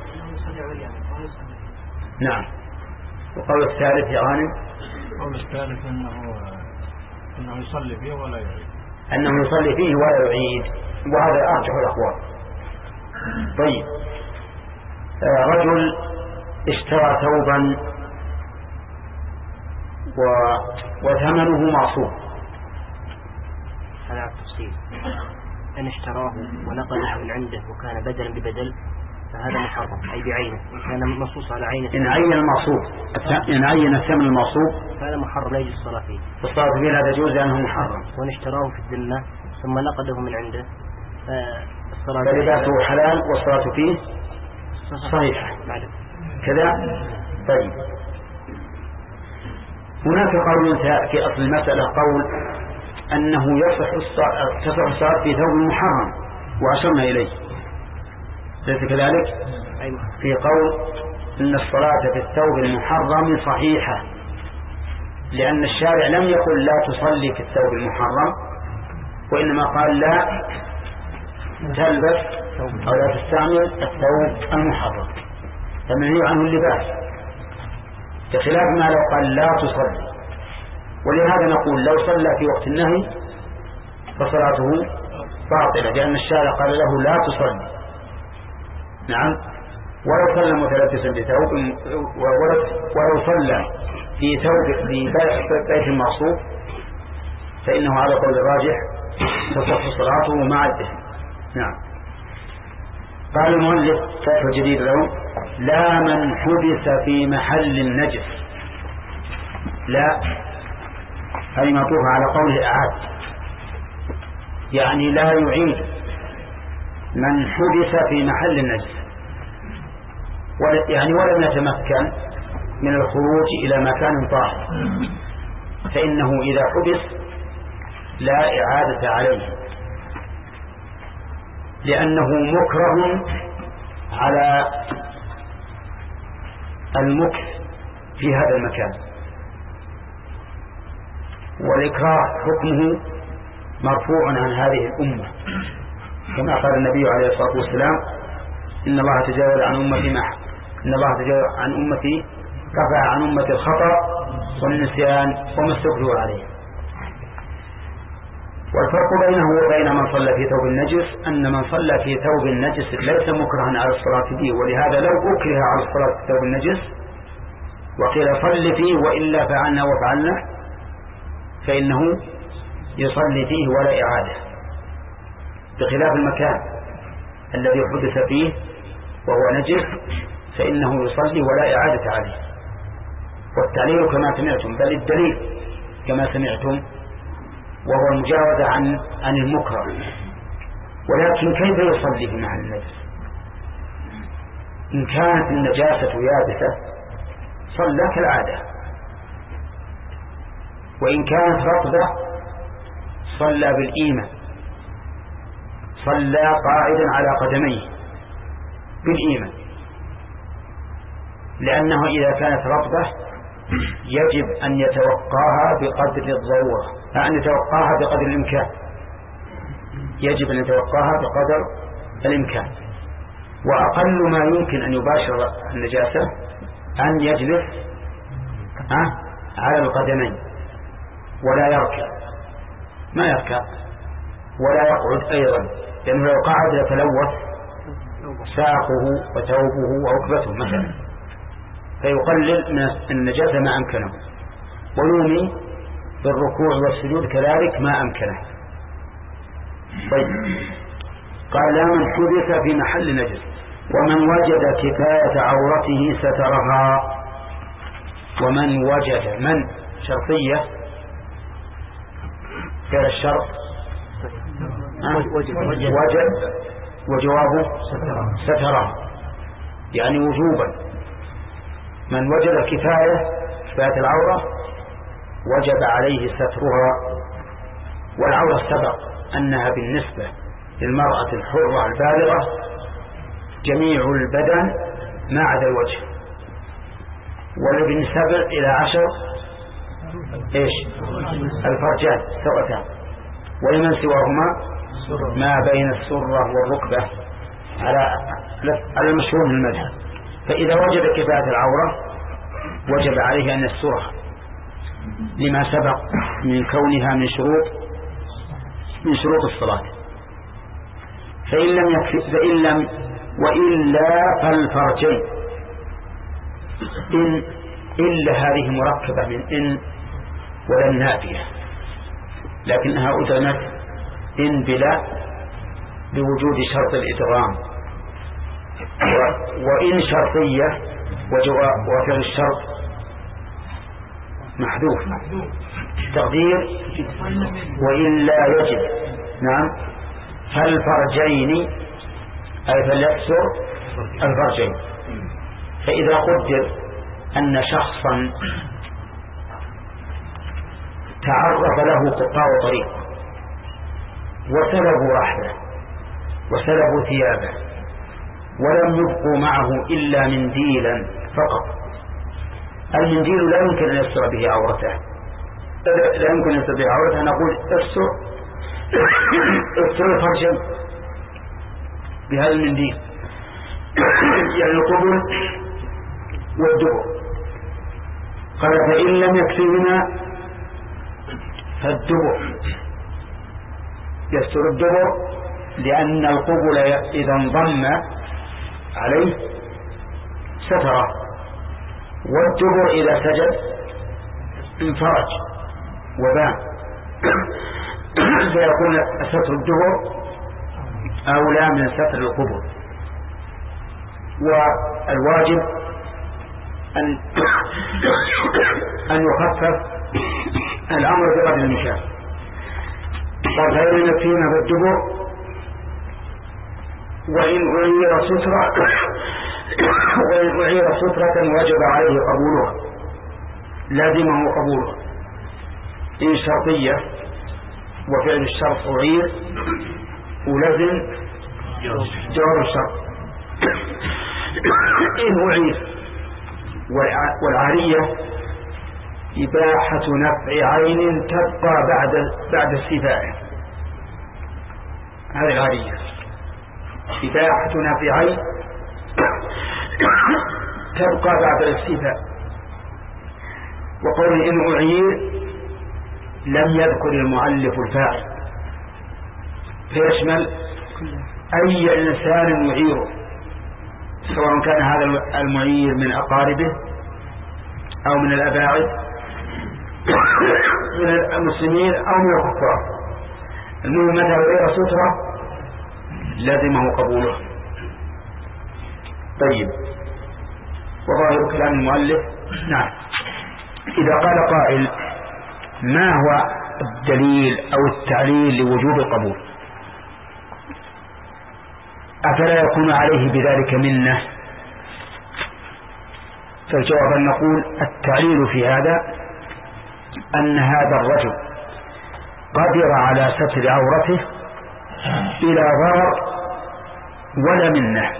نعم. القول الثالث يا غانم. القول الثالث أنه أنه يصلي فيه ولا يعيد. أنه يصلي فيه ولا يعيد، وهذا أرجح الأقوال. طيب آه رجل اشترى ثوبا و... وثمنه معصوم. هذا التفصيل. إن اشتراه ونقله من عنده وكان بدلا ببدل فهذا محرم، أي بعينه. إن كان منصوص على عينه، إن عين المعصوب، إن عين الثمن المعصوب فهذا محرم لا يجوز الصلاة فيه. الصلاة فيه لا تجوز لأنه محرم. وإن اشتراه في الذمة ثم نقده من عنده فالصلاة فلباسه حلال والصلاة فيه صحيحة كذا. طيب هناك قول في أصل المسألة، قول أنه يصح تصح الصلاة في ثوب محرم وأشرنا إليه، ليس كذلك؟ في قول إن الصلاة في الثوب المحرم صحيحة، لأن الشارع لم يقل لا تصلي في الثوب المحرم، وإنما قال لا تلبس أو لا تستعمل الثوب المحرم، فمنهي عنه اللباس، بخلاف ما لو قال لا تصلي. ولهذا نقول لو صلى في وقت النهي فصلاته باطلة، لأن الشارع قال له لا تصلي. نعم. ولو صلى متلبسا بثوب، ولو صلى في ثوب في بيت معصوب فإنه على قول الراجح تصح صلاته مع الدهن. نعم. قال المؤلف فتح جديد له: لا من حبس في محل النجس. لا هذه معطوفة على قوله أعاد، يعني لا يعيد من حبس في محل النجس، يعني ولم يتمكن من الخروج إلى مكان طاهر، فإنه إذا حبس لا إعادة عليه، لأنه مكره على المكث في هذا المكان، والإكراه حكمه مرفوع عن هذه الأمة، كما قال النبي عليه الصلاة والسلام: إن الله تجاوز عن أمتي مع إن الله تجاوز عن أمتي رفع عن أمتي الخطأ والنسيان وما استكرهوا عليه. والفرق بينه وبين من صلى في ثوب النجس أن من صلى في ثوب النجس ليس مكرها على الصلاة فيه، ولهذا لو أكره على الصلاة في ثوب النجس وقيل صل فيه وإلا فعلنا وفعلنا فإنه يصلي فيه ولا إعادة، بخلاف المكان الذي حدث فيه وهو نجس فإنه يصلي ولا إعادة عليه. والتعليل كما سمعتم، بل الدليل كما سمعتم، وهو المجاوزة عن عن المكره. ولكن كيف يصلي في محل النجس؟ إن كانت النجاسة يابسة صلى كالعادة، وإن كانت رطبة صلى بالإيمة، صلى قاعدا على قدميه بالإيمة، لأنه إذا كانت رطبة يجب أن يتوقاها بقدر الضرورة، أن يتوقاها بقدر الإمكان، يجب أن يتوقاها بقدر الإمكان. وأقل ما يمكن أن يباشر النجاسة أن يجلس على القدمين ولا يركع، ما يركع ولا يقعد أيضا، لأنه لو قعد يتلوث ساقه وثوبه وركبته مثلا، فيقلل من النجاسة ما أمكنه، ويومي بالركوع والسجود كذلك ما أمكنه. طيب، قال لا من حدث في محل نجس ومن وجد كفاية عورته سترها. ومن وجد، من شرطية غير الشرط، وجد وجوابه سترها يعني وجوبا. من وجد الكفاية كفاية العورة وجب عليه سترها. والعورة سبق أنها بالنسبة للمرأة الحرة البالغة جميع البدن ما عدا الوجه، ولبن سبع إلى عشر إيش الفرجان سوتان، ولمن سواهما ما بين السرة والركبة على على المشهور من المذهب. فإذا وجد كفاية العورة وجب عليه أن يسترها لما سبق من كونها من شروط من شروط الصلاة. فإن لم يكفي فإن لم وإلا فالفرجين. إن إلا هذه مركبة من إن ولا النافية، لكنها أدغمت إن بلا بوجود شرط الإدغام، وإن شرطية وفعل الشرط محذوف تقدير وإلا يجب. نعم، فالفرجين أي فليكسر الفرجين. فإذا قدر أن شخصا تعرف له قطاع طريق وسلبوا رحله وسلبوا ثيابه ولم يبقوا معه إلا منديلا فقط، المنديل لا يمكن أن يستر به عورته، لا يمكن أن يستر به عورته، نقول استر استر الفرجين بهذا المنديل، يعني القبل والدبر. قال فإن لم يكفينا فالدبر، يستر الدبر لأن القبل إذا انضم عليه ستره، والدبر إذا سجد انفرج وبان، فيكون ستر الدبر أولى من ستر القبل. والواجب أن أن يخفف الأمر بقدر الإمكان. قال فإن يكفينا بالدبر وإن أعير سترة وإن أعير سترة وجب عليه قبولها، لازمه قبولها. إن شرطية وفعل الشرط أعير ولازم جواب الشرط. إن أعير والعارية إباحة نفع عين تبقى بعد بعد استيفائه، هذه العارية إباحة نفع عين تبقى بعد الاستيفاء. وقول إن أعير لم يذكر المؤلف الفاعل، فيشمل أي إنسان يعيره، سواء كان هذا المعير من أقاربه أو من الأباعد من المسلمين أو من الكفار. المهم متى غير سترة لازمه قبوله. طيب، وظاهر كلام المؤلف نعم. إذا قال قائل ما هو الدليل أو التعليل لوجوب القبول، أفلا يكون عليه بذلك منة؟ فالجواب أن نقول التعليل في هذا أن هذا الرجل قدر على ستر عورته بلا ضرر ولا منة،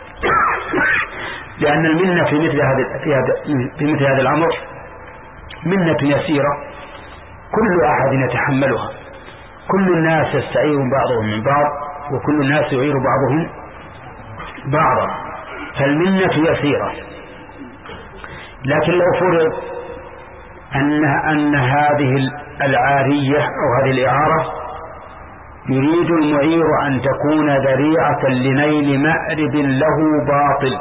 لأن المنة في مثل هذا في هذا في مثل هذا الأمر منة يسيرة كل أحد يتحملها، كل الناس يستعير بعضهم من بعض وكل الناس يعير بعضهم بعضا، فالمنة يسيرة. لكن لو فرض أن أن هذه العارية أو هذه الإعارة يريد المعير أن تكون ذريعة لنيل مأرب له باطل،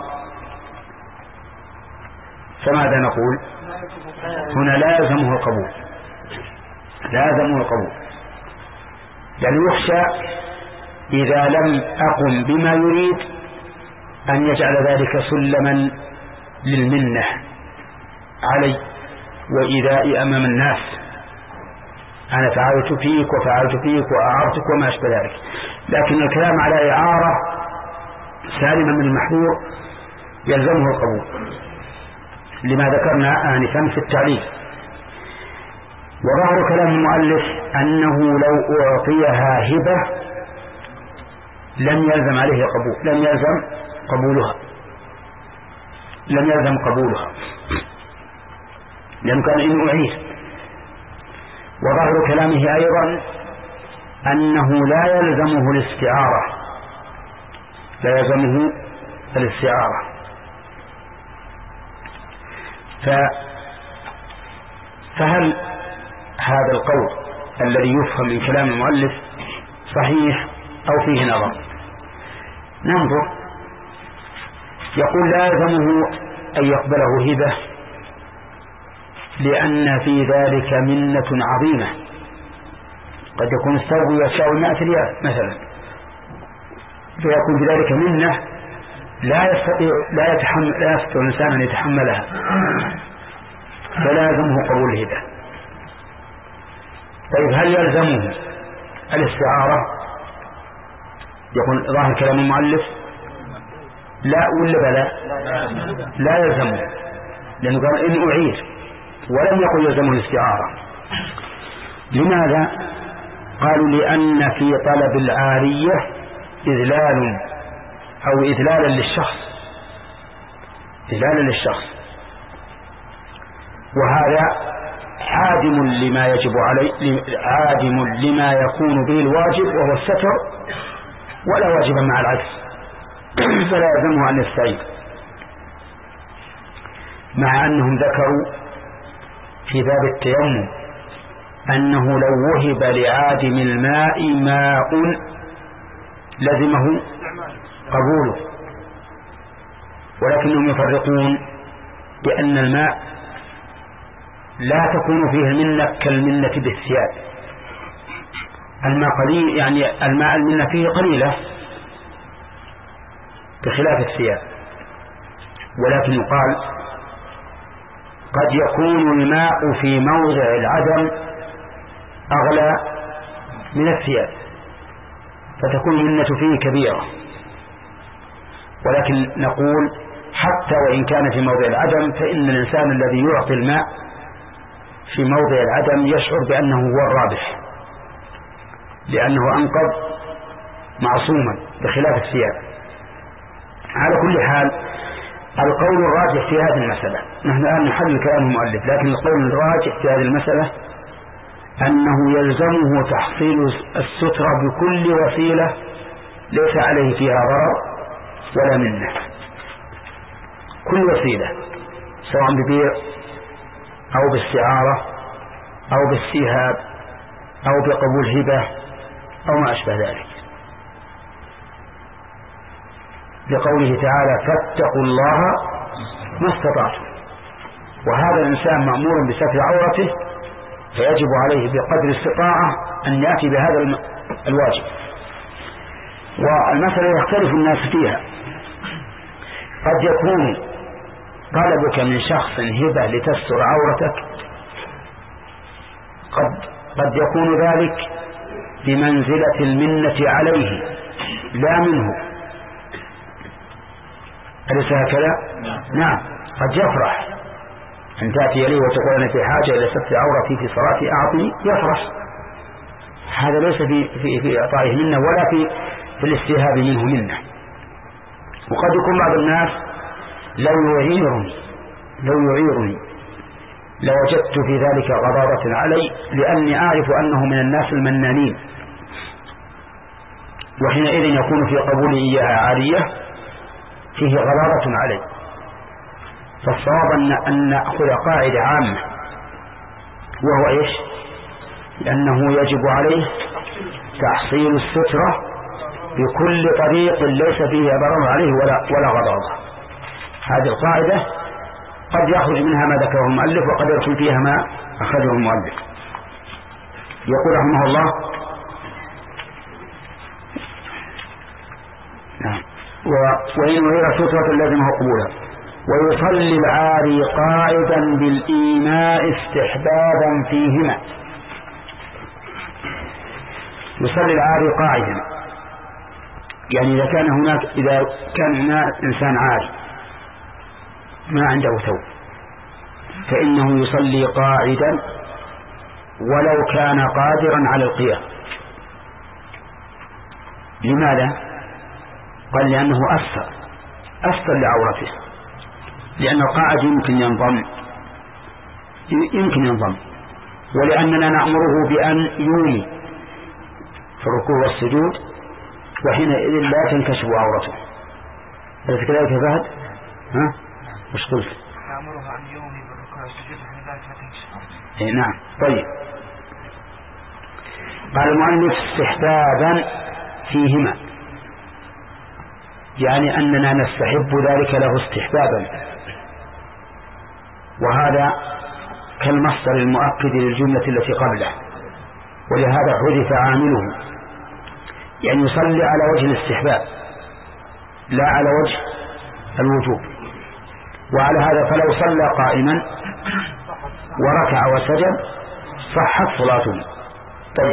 فماذا نقول؟ هنا لا يلزمه القبول، لا يلزمه القبول، يعني يخشى إذا لم أقم بما يريد أن يجعل ذلك سلما للمنة علي وإذائي أمام الناس، أنا فعلت فيك وفعلت فيك وأعرتك وما أشبه ذلك. لكن الكلام على إعارة سالما من المحذور يلزمه القبول لما ذكرنا آنفا في التعليل. وظهر كلام المؤلف أنه لو أعطيها هبة لم يلزم عليه قبول، لم يلزم قبولها لم يلزم قبولها لأنه كان إن أعير. وظهر كلامه أيضا أنه لا يلزمه الاستعارة، لا يلزمه الاستعارة. ف... فهل هذا القول الذي يفهم من كلام المؤلف صحيح أو فيه نظر؟ ننظر. يقول لا يلزمه أن يقبله هبة لأن في ذلك منة عظيمة، قد يكون الثوب يساوي مائة ريال مثلا، فيكون في ذلك منة لا يستطيع لا يتحمل لا يستطيع الإنسان أن يتحملها، فلا يلزمه قبول الهبة. طيب، هل يلزمه الاستعارة؟ يقول ظاهر كلام المؤلف لا ولا بلا؟ لا يلزمه، لأنه قال إن أعير ولم يقل يلزمه الاستعارة. لماذا؟ قالوا لأن في طلب العارية إذلال أو إذلالا للشخص، إذلالا للشخص، وهذا عادم لما يجب عليه، عادم لما يكون به الواجب وهو الستر، ولا واجب مع العكس، فلا يلزمه أن يستعيد. مع أنهم ذكروا في باب التيمم أنه لو وهب لعادم الماء ماء لزمه قبوله، ولكنهم يفرقون بأن الماء لا تكون فيه المنة كالمنة بالثياب. الماء قليل، يعني الماء المنة فيه قليلة بخلاف الثياب، ولكن يقال قد يكون الماء في موضع العدم أغلى من الثياب فتكون المنة فيه كبيرة، ولكن نقول حتى وإن كان في موضع العدم فإن الإنسان الذي يعطي الماء في موضع العدم يشعر بأنه هو الرابح، لأنه أنقذ معصوما بخلاف الثياب. على كل حال القول الراجح في هذه المسألة، نحن الآن نحلل كلام المؤلف، لكن القول الراجح في هذه المسألة أنه يلزمه تحصيل السترة بكل وسيلة ليس عليه فيها ضرر ولا منة. كل وسيلة سواء ببيع أو باستعارة أو باستيهاب أو بقبول هبة أو ما أشبه ذلك، لقوله تعالى فاتقوا الله ما استطعتم. وهذا الإنسان مأمور بستر عورته، فيجب عليه بقدر الاستطاعة أن يأتي بهذا الواجب. والمسألة يختلف الناس فيها، قد يكون طلبك من شخص هبة لتستر عورتك قد, قد يكون ذلك بمنزلة المنة عليه لا منه، أليس هكذا؟ نعم، قد يفرح أن تأتي لي وتقول أنا في حاجة إلى ستر عورتي في صلاتي أعطني، يفرح. هذا ليس في, في, في إعطائه منه ولا في, في الاستيهاب منه منه. وقد يكون بعض الناس لو يعيرني لو يعيرني لوجدت في ذلك غضاضة علي، لأني أعرف أنه من الناس المنانين، وحينئذ يكون في قبول إياها عارية فيه غضاضة علي. فالصواب أن نأخذ قاعدة عامة، وهو إيش؟ لأنه يجب عليه تحصيل السترة بكل طريق ليس فيه ضرر عليه ولا, ولا غضاضة. هذه القاعدة قد يخرج منها ما ذكره المؤلف، وقد يدخل فيها ما أخرجه المؤلف. يقول رحمه الله نعم وإن غير سترة لازمه قبولها. ويصلي العاري قاعدا بالإيماء استحبابا فيهما. يصلي العاري قاعدا، يعني إذا كان هناك إذا كان هناك إنسان عاري ما عنده ثوب فإنه يصلي قاعدا ولو كان قادرا على القيام. لماذا؟ قال لأنه أستر أستر لعورته، لأن القاعد يمكن ينضم يمكن ينضم ولأننا نأمره بأن يولي في الركوع والسجود، وحينئذ لا تنكشف عورته. أليس كذلك يا فهد؟ ها؟ وش قلت؟ نأمره أن يولي بالركوع والسجود وحين ذلك لا تنكشف عورته. إيه نعم. طيب، قال المؤلف استحبابا فيهما، يعني أننا نستحب ذلك له استحبابا، وهذا كالمصدر المؤكد للجملة التي قبله، ولهذا حذف عامله، يعني يصلي على وجه الاستحباب لا على وجه الوجوب. وعلى هذا فلو صلى قائما وركع وسجد صحت صلاته. طيب،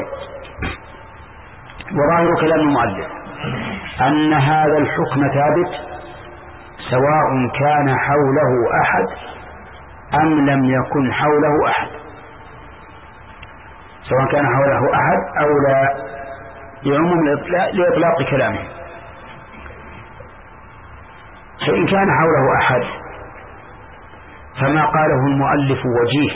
وظاهر كلام المؤلف أن هذا الحكم ثابت سواء كان حوله أحد أم لم يكن حوله أحد، سواء كان حوله أحد أو لا، لعموم لإطلاق كلامه. فإن كان حوله أحد فما قاله المؤلف وجيه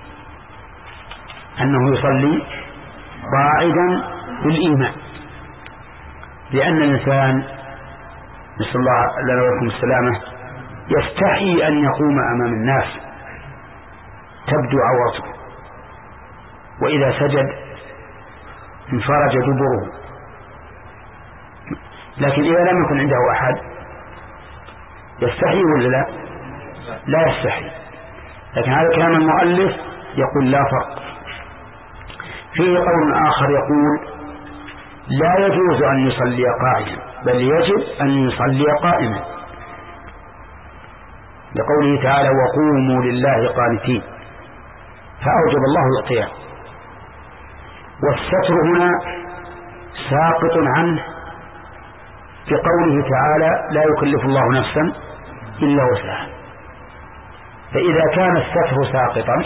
أنه يصلي قاعدا بالإيمان، لأن الإنسان نسأل الله لنا ولكم السلامة يستحي أن يقوم أمام الناس تبدو عورته، وإذا سجد انفرج دبره. لكن إذا لم يكن عنده أحد يستحي ولا لا؟ لا يستحي. لكن هذا كلام المؤلف يقول لا فرق. فيه قول آخر يقول لا يجوز أن يصلي قاعدا، بل يجب أن يصلي قائما، لقوله تعالى وقوموا لله قانتين، فأوجب الله القيام. والستر هنا ساقط عنه بقوله تعالى لا يكلف الله نفسا إلا وسعها. فإذا كان الستر ساقطا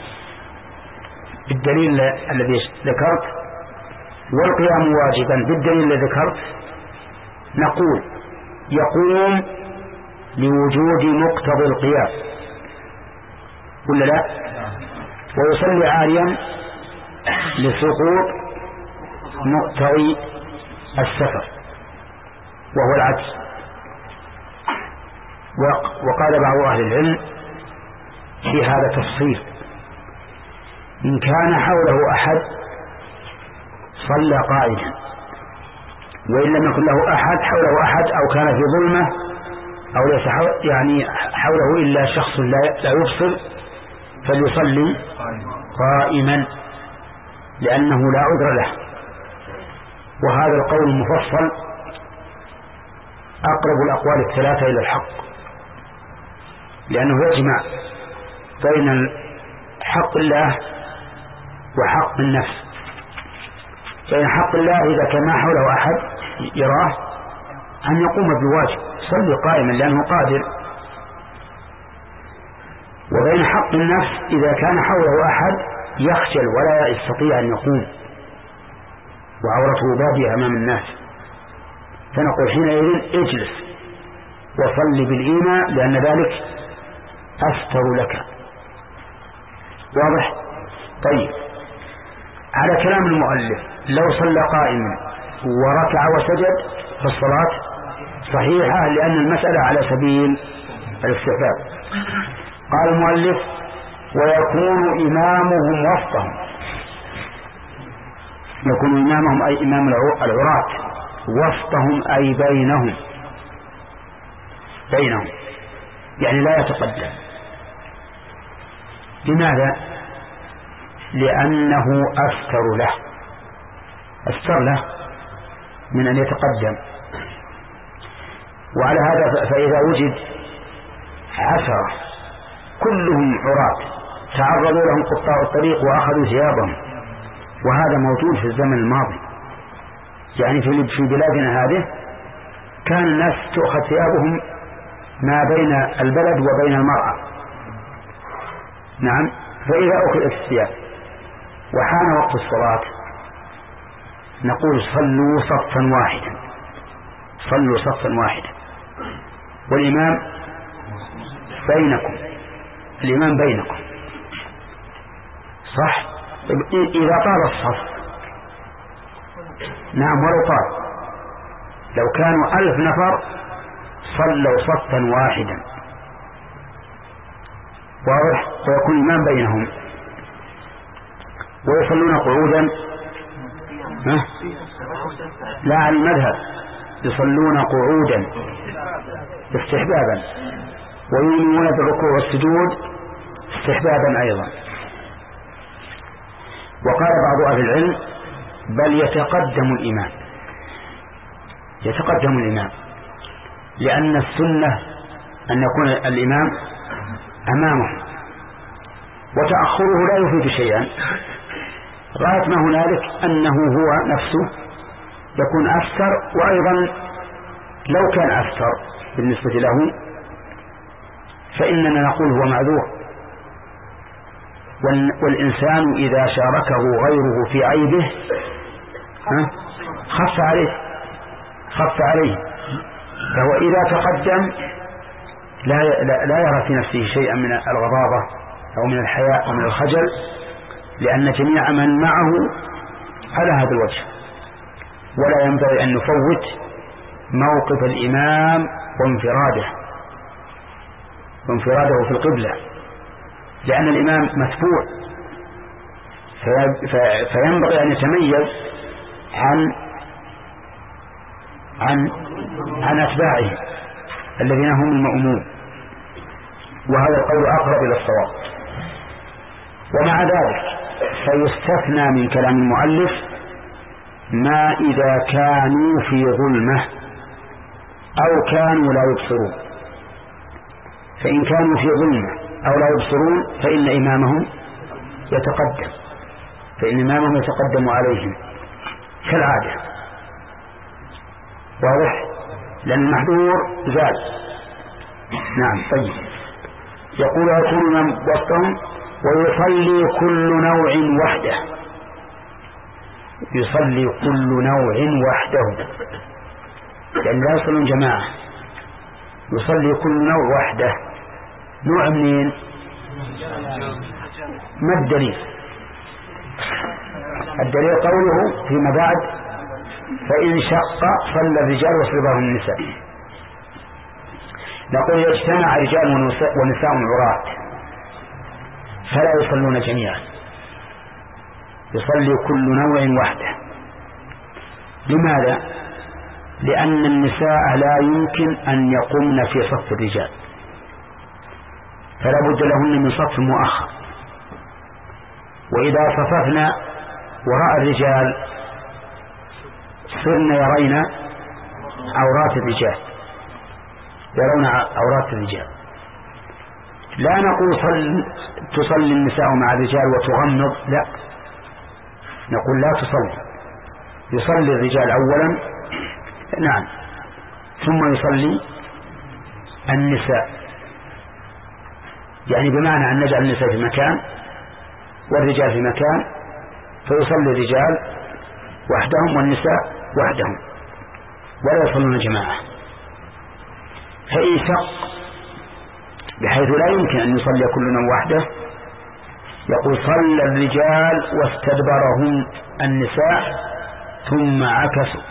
بالدليل الذي ذكرت والقيام واجبا بالدليل الذي ذكرت، نقول يقوم لوجود مقتضى القيام ولا لا؟ ويصلي عاريا لسقوط مقتضي السفر وهو العجز. وقال بعض أهل العلم في هذا تفصيل: إن كان حوله أحد صلى قائدا، وإن لم يكن له أحد حوله أحد أو كان في ظلمة أو ليس يعني حوله إلا شخص لا يبصر فليصلي قائما لأنه لا عذر له. وهذا القول المفصل أقرب الأقوال الثلاثة إلى الحق، لأنه يجمع بين حق الله وحق النفس. بين حق الله إذا كان ما حوله أحد يراه أن يقوم بالواجب صلي قائما لأنه قادر، وبين حق النفس إذا كان حوله أحد يخجل ولا يستطيع أن يقوم وعورته بادية أمام الناس، فنقول حينئذ اجلس وصل بالإيمان لأن ذلك أستر لك. واضح؟ طيب، على كلام المؤلف لو صلى قائما وركع وسجد فالصلاة صحيحة لأن المسألة على سبيل الاستحباب. قال المؤلف: ويكون إمامهم وسطهم. يكون إمامهم أي إمام العراة، وسطهم أي بينهم بينهم يعني لا يتقدم. لماذا؟ لأنه أستر له أستر له من أن يتقدم. وعلى هذا فإذا وجد عشرة كلهم عراة تعرضوا لهم قطاع الطريق وأخذوا ثيابهم، وهذا موجود في الزمن الماضي، يعني في بلادنا هذه كان الناس تأخذ ثيابهم ما بين البلد وبين المرأة. نعم، فإذا أخذت الثياب وحان وقت الصلاة نقول صلوا صفا واحدا صلوا صفا واحدا والإمام بينكم الإمام بينكم صح. إذا طال الصف نعم ولو طال، لو كانوا ألف نفر صلوا صفا واحدا واضح، ويكون الإمام بينهم ويصلون قعودا. لا، على المذهب يصلون قعودا استحبابا ويؤمنون بالركوع والسجود استحبابا أيضا. وقال بعض أهل العلم: بل يتقدم الإمام يتقدم الإمام لأن السنة أن يكون الإمام أمامه، وتأخره لا يفيد شيئا، غاية ما هنالك أنه هو نفسه يكون أستر، وأيضا لو كان أستر بالنسبة له فإننا نقول هو معذور. والإنسان إذا شاركه غيره في عيبه خف عليه خف عليه فهو إذا تقدم لا لا يرى في نفسه شيئا من الغضاضة أو من الحياء أو من الخجل، لأن جميع من معه على هذا الوجه. ولا ينبغي أن نفوت موقف الإمام وانفراده وانفراده في القبلة، لأن الإمام متبوع فينبغي أن يتميز عن عن عن أتباعه الذين هم المأمون، وهذا القول أقرب إلى الصواب. ومع ذلك فيستثنى من كلام المؤلف ما إذا كانوا في ظلمة أو كانوا لا يبصرون، فإن كانوا في ظلمة أو لا يبصرون فإن إمامهم يتقدم فإن إمامهم يتقدم عليهم كالعادة. واضح؟ لأن المحذور زاد. نعم. طيب، يقول: يكون إمام وسطهم ويصلي كل نوع وحده يصلي كل نوع وحده، لأن لا يصلون جماعة، يصلي كل نوع وحده. نوع منين؟ ما الدليل؟ الدليل قوله فيما بعد: فإن شق صلى الرجال وصلبهم النساء. نقول يجتمع رجال ونساء عراة فلا يصلون جميعا، يصلي كل نوع وحده. لماذا؟ لأن النساء لا يمكن أن يقمن في صف الرجال، فلا بد لهن من صف مؤخر، وإذا صففنا وراء الرجال صرنا يرين عورات الرجال، يرون عورات الرجال. لا نقول صل تصلي النساء مع الرجال وتغمض، لا، نقول لا تصلي، يصلي الرجال أولا نعم ثم يصلي النساء، يعني بمعنى أن نجعل النساء في مكان والرجال في مكان، فيصلي الرجال وحدهم والنساء وحدهم ولا يصلون جماعة. فإن شق بحيث لا يمكن أن يصلي كلنا وحده، يقول صلى الرجال واستدبرهم النساء ثم عكسوا.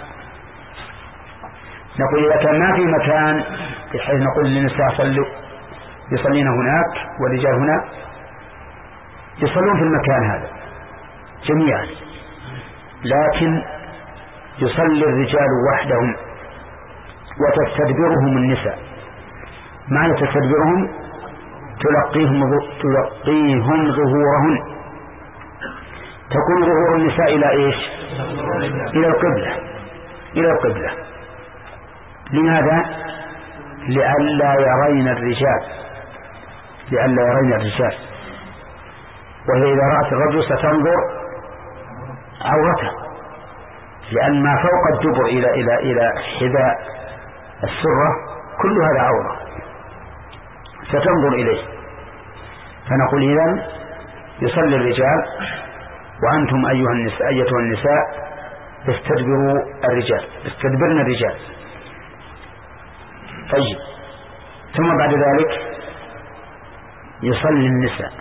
نقول إذا كان ما في مكان بحيث نقول للنساء صلوا يصلين هناك والرجال هنا، يصلون في المكان هذا جميعا، لكن يصلي الرجال وحدهم وتستدبرهم النساء. معنى تستدبرهم تلقيهم تلقيهم ظهورهن، تكون ظهور النساء إلى إيش؟ إلى القبلة، إلى القبلة. لماذا؟ لئلا يرين الرجال، لئلا يرين الرجال، وهي إذا رأت الرجل ستنظر عورته، لأن ما فوق الدبر إلى إلى إلى حذاء السرة كل هذا عورة ستنظر إليه. فنقول إذن يصلي الرجال وأنتم أيها النساء أيتها النساء استدبروا الرجال، استدبرنا الرجال. طيب، ثم بعد ذلك يصلي النساء،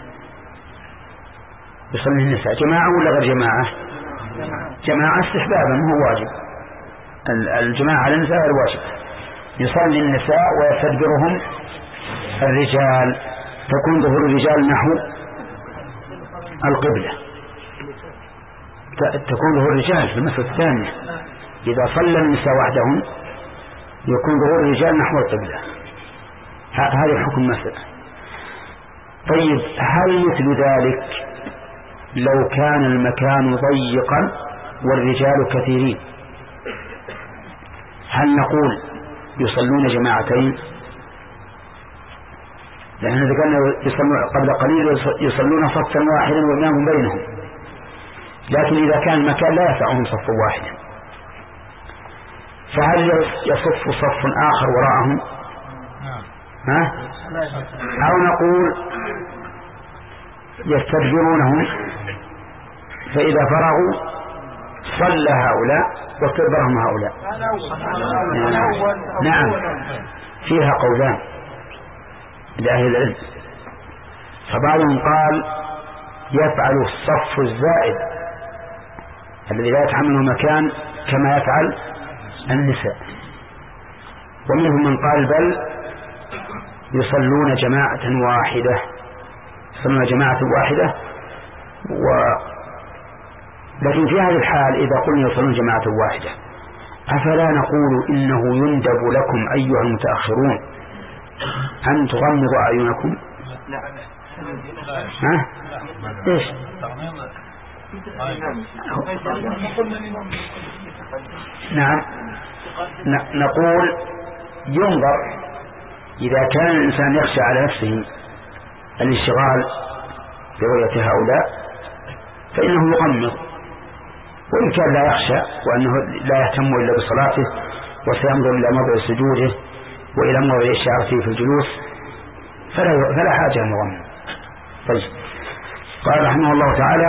يصلي النساء جماعة ولا غير جماعة؟ جماعة استحبابا هو واجب، الجماعة على النساء غير واجب. يصلي النساء ويستدبرهم الرجال، تكون ظهور الرجال نحو القبلة، تكون ظهور الرجال في المسألة الثانية. إذا صلى النساء وحدهم يكون ظهور الرجال نحو القبلة، هذا حكم مسألة. طيب، هل مثل ذلك لو كان المكان ضيقا والرجال كثيرين، هل نقول يصلون جماعتين؟ لأننا ذكرنا يصلون قبل قليل يصلون صفا واحدا وإمام بينهم، لكن إذا كان المكان لا يسعهم صف واحد، فهل يصف صف آخر وراءهم؟ ها؟ أو نقول يستدبرونهم، فإذا فرغوا صلى هؤلاء واستدبرهم هؤلاء. نعم، فيها قولان لأهل العلم، فبعضهم قال يفعل الصف الزائد الذي لا يتحمله مكان كما يفعل النساء، ومنهم من قال بل يصلون جماعة واحدة، يصلون جماعة واحدة و... لكن في هذه الحال إذا قلنا يصلون جماعة واحدة أفلا نقول إنه يندب لكم أيها المتأخرون أن تغمضوا أعينكم؟ ها؟ إيش؟ نعم، نقول ينظر إذا كان الإنسان يخشى على نفسه الانشغال برؤية هؤلاء فإنه يغمض، وإن كان لا يخشى وأنه لا يهتم إلا بصلاته وسينظر إلى موضع سجوده وإلى موضع إشارته في الجلوس فلا, فلا حاجة مغمض. طيب، قال رحمه الله تعالى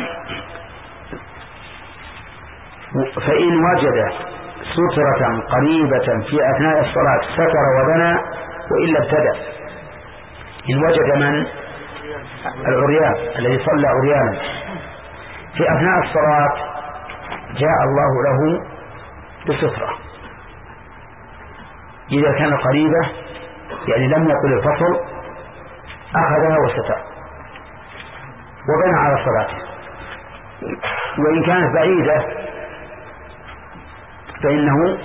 فإن وجد سترة قريبة في أثناء الصلاة ستر وبنى وإلا ابتدأ. إن وجد من العريان الذي صلى عريانا في أثناء الصلاة جاء الله له بسترة، إذا كان قريبة يعني لم يقل الفصل أخذها وستر وبنى على صلاته. وإن كانت بعيدة فإنه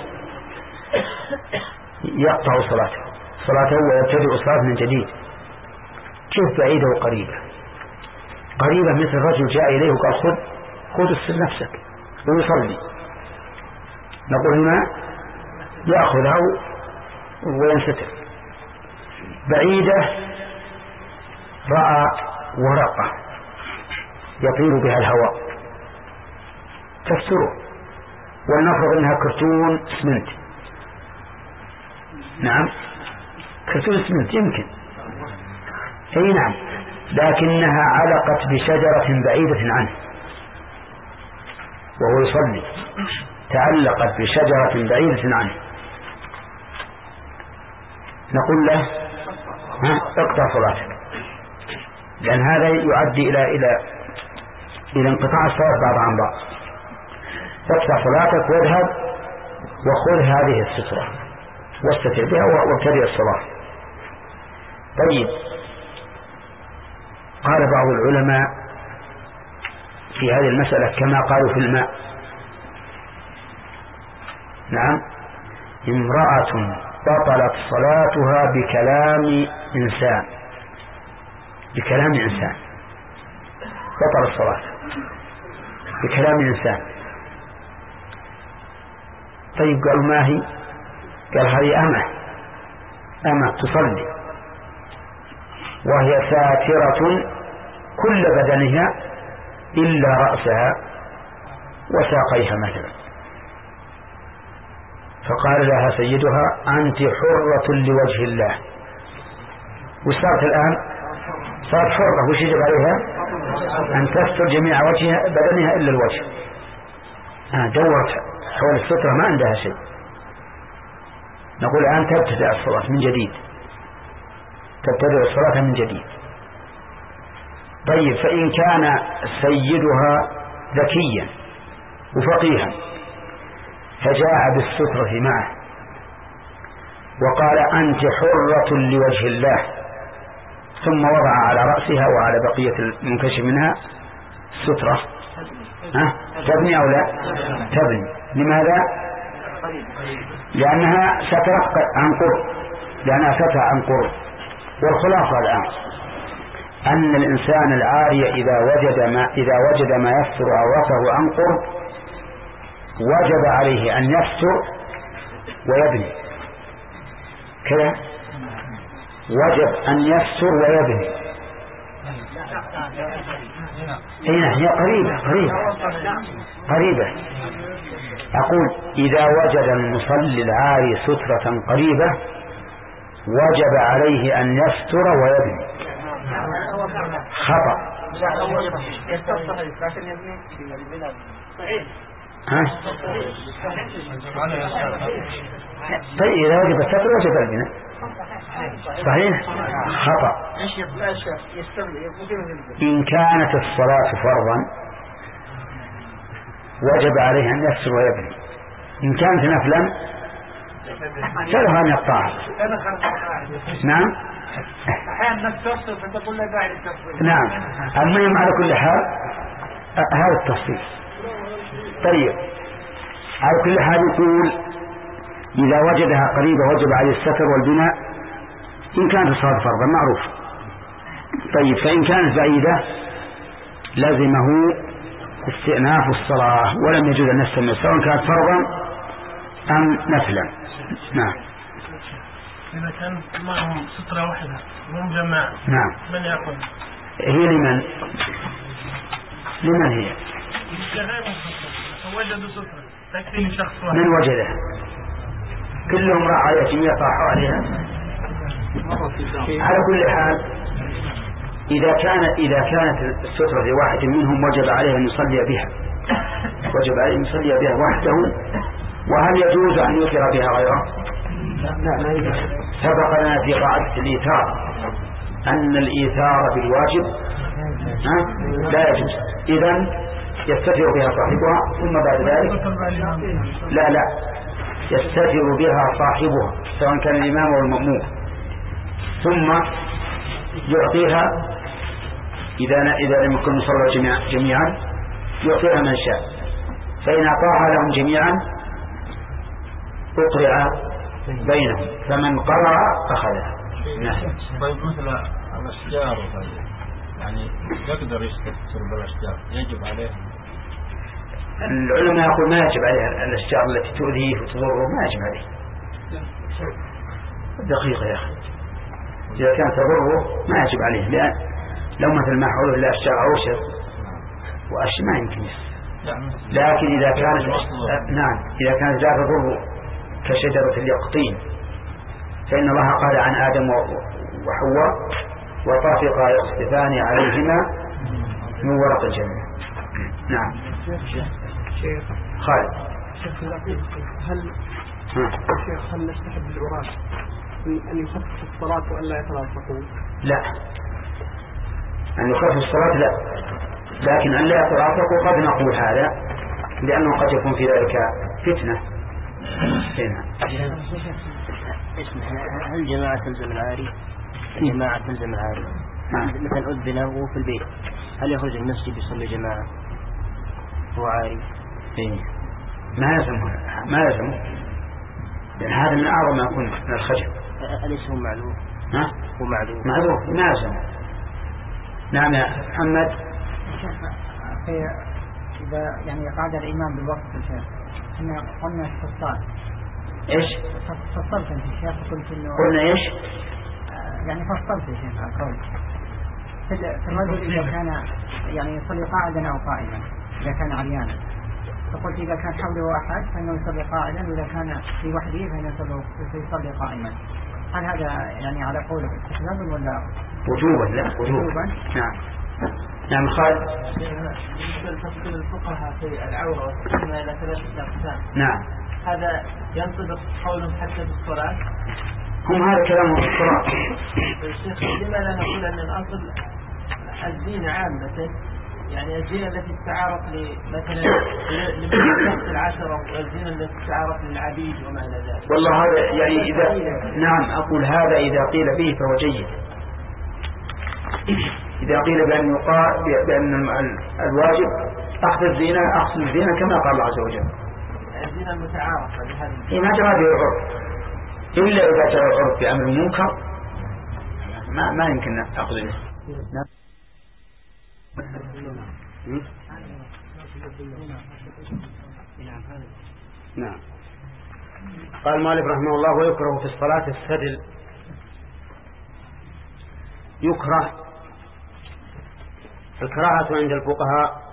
يقطع صلاته صلاته ويبتدئ الصلاة من جديد. كيف بعيدة وقريبة؟ قريبة مثل رجل جاء إليه وقال خذ خذ السر نفسك ويصلي، نقول هنا يأخذها وينستر. بعيدة رأى ورقة يطير بها الهواء تستره، ولنفرض انها كرتون اسمنت. نعم كرتون اسمنت يمكن، اي نعم، لكنها علقت بشجرة بعيدة عنه وهو يصلي، تعلقت بشجرة بعيدة عنه، نقول له ها اقطع صلاتك، لأن هذا يؤدي إلى إلى إلى انقطاع الصلاة بعض عن بعض. اقطع صلاتك واذهب وخذ هذه السترة واستتر بها وابتدئ الصلاة. طيب، قال بعض العلماء في هذه المسألة كما قالوا في الماء. نعم، امرأة بطلت صلاتها بكلام إنسان، بكلام إنسان بطل الصلاة بكلام إنسان. طيب قالوا ما هي؟ قال هذه أمة أمة تصلي وهي ساترة كل بدنها إلا رأسها وساقيها مثلا، فقال لها سيدها أنت حرة لوجه الله. وصارت الآن صارت حرة، وش يجب عليها؟ أن تستر جميع وجهها بدنها إلا الوجه. آه دورت حول السترة ما عندها شيء. نقول الآن تبتدأ الصلاة من جديد، تبتدأ الصلاة من جديد. طيب، فإن كان سيدها ذكيا وفقيها فجاء بالسترة معه وقال أنت حرة لوجه الله، ثم وضع على رأسها وعلى بقية المنكشف منها سترة، ها تبني أو لا تبني؟ لماذا؟ لأنها سترت عن قرب، لأنها سترت عن قرب. والخلاصة الآن أن الإنسان العاري إذا وجد ما إذا وجد ما يستر عورته عن قرب وجب عليه أن يستر ويبني كذا، وجب أن يستر ويبني. هنا هي قريبة قريبة قريبة أقول إذا وجد المصلي العاري سترة قريبة وجب عليه أن يستر ويبني. خطأ. ها؟ طيب إذا وجب الستر وجب البناء. صحيح؟ خطأ. إن كانت الصلاة فرضا وجب عليه أن يستر ويبني، إن كانت نفلا فله أن يقطعها. نعم نعم. المهم على كل حال هذا التفصيل. طيب، على كل حال يقول إذا وجدها قريبة وجب عليه الستر والبناء إن كانت الصلاة فرضا معروف. طيب، فإن كانت بعيدة لازمه استئناف الصلاة ولم يجوز أن يستمر سواء كانت فرضا أم نفلا. نعم. إذا كان معهم سترة واحدة وهم جماعة نعم من يأخذ؟ هي لمن؟ لمن هي؟ وجدوا سترة تكفي شخص واحد. من وجده؟ كلهم راعوا يطاحوا عليها. على كل حال إذا كان إذا كانت السترة لواحد منهم وجب عليه أن يصلي بها، وجب عليه أن يصلي بها وحده. وهل يجوز أن يؤثر بها غيره؟ لا. سبق لنا في قاعدة الإيثار أن الإيثار بالواجب لا يجوز. إذن يستتر بها صاحبها ثم بعد ذلك لا لا يستتر بها صاحبها سواء كان الإمام أو المأموم. ثم يعطيها إذا إذا لم يكن صلوا جميعا, جميعا يعطيها من شاء، فإن أعطاها لهم جميعا أقرع بينهم، فمن قرع أخذها. نعم. طيب مثل الأشجار يعني يقدر يستكثر بالأشجار يجب عليه؟ العلماء يقول ما يجب عليه الأشجار التي تؤذيه وتضره، ما يجب عليه. دقيقة يا أخي، إذا كانت تضره ما يجب عليه، لأن لو مثل ما حوله إلا أشجار عوشة وأشياء ما يمكن يصير. لكن إذا كانت نعم إذا كانت لا تضر كشجرة اليقطين فإن الله قال عن آدم وحواء وطافقا يخصفان عليهما من ورق الجنة. نعم. شيخ خالد هل شيخ هل نستحب العراة أن يخفف الصلاة وأن لا يتلاصقوا؟ لا، أن يخفف الصلاة لا، لكن أن لا يتلاصقوا قد نقول هذا لأنه قد يكون في ذلك فتنة. هنا هل الجماعة تلزم العاري؟ الجماعة تلزم العاري مثلا أذن وهو في البيت، هل يخرج المسجد يصلي جماعة هو عاري؟ إيه. ما يلزم ما يلزم لأن هذا من أعظم ما يكون من الخجل. أليس هو معلوم؟ ها؟ هو معلوم معلوم ما يلزم. نعم يا محمد. إذا يعني قعد الإمام بالوقت الشيخ إحنا قلنا في الصلاة إيش؟ فصلت أنت الشيخ قلت إنه قلنا إيش؟ يعني فصلت يا شيخ القول في الرجل إذا كان يعني يصلي قاعدا أو قائما إذا كان عريانا، فقلت إذا كان حوله أحد فإنه يصلي قاعدا، وإذا كان في وحده فإنه يصلي قائما. هل هذا يعني على قوله استحبابا ولا وجوبا؟ لا وجوبا. نعم. نعم خالد. تفصيل الفقهاء في العورة والسنة إلى ثلاثة أقسام. نعم. هذا ينطبق قولهم حتى في الصلاة؟ هم هذا كلامهم في الصلاة. الشيخ لما لا نقول أن الأصل الزينة عامة، يعني الزينة التي تتعارف مثلا لمن العشرة والزينة التي تتعارف للعبيد وما إلى ذلك. والله هذا يعني إذا نعم أقول هذا إذا قيل به فهو جيد. إذا قيل بأن يقال بأن الواجب أخذ الزينة أخذ الزينة كما قال الله عز وجل. الزينة المتعارفة بهذه. إيه ما جرى به العرف إلا إذا جرى العرف بأمر منكر ما ما يمكن أخذ منه. نعم. قال المؤلف رحمه الله: ويكره في الصلاة السدل. يكره الكراهة عند الفقهاء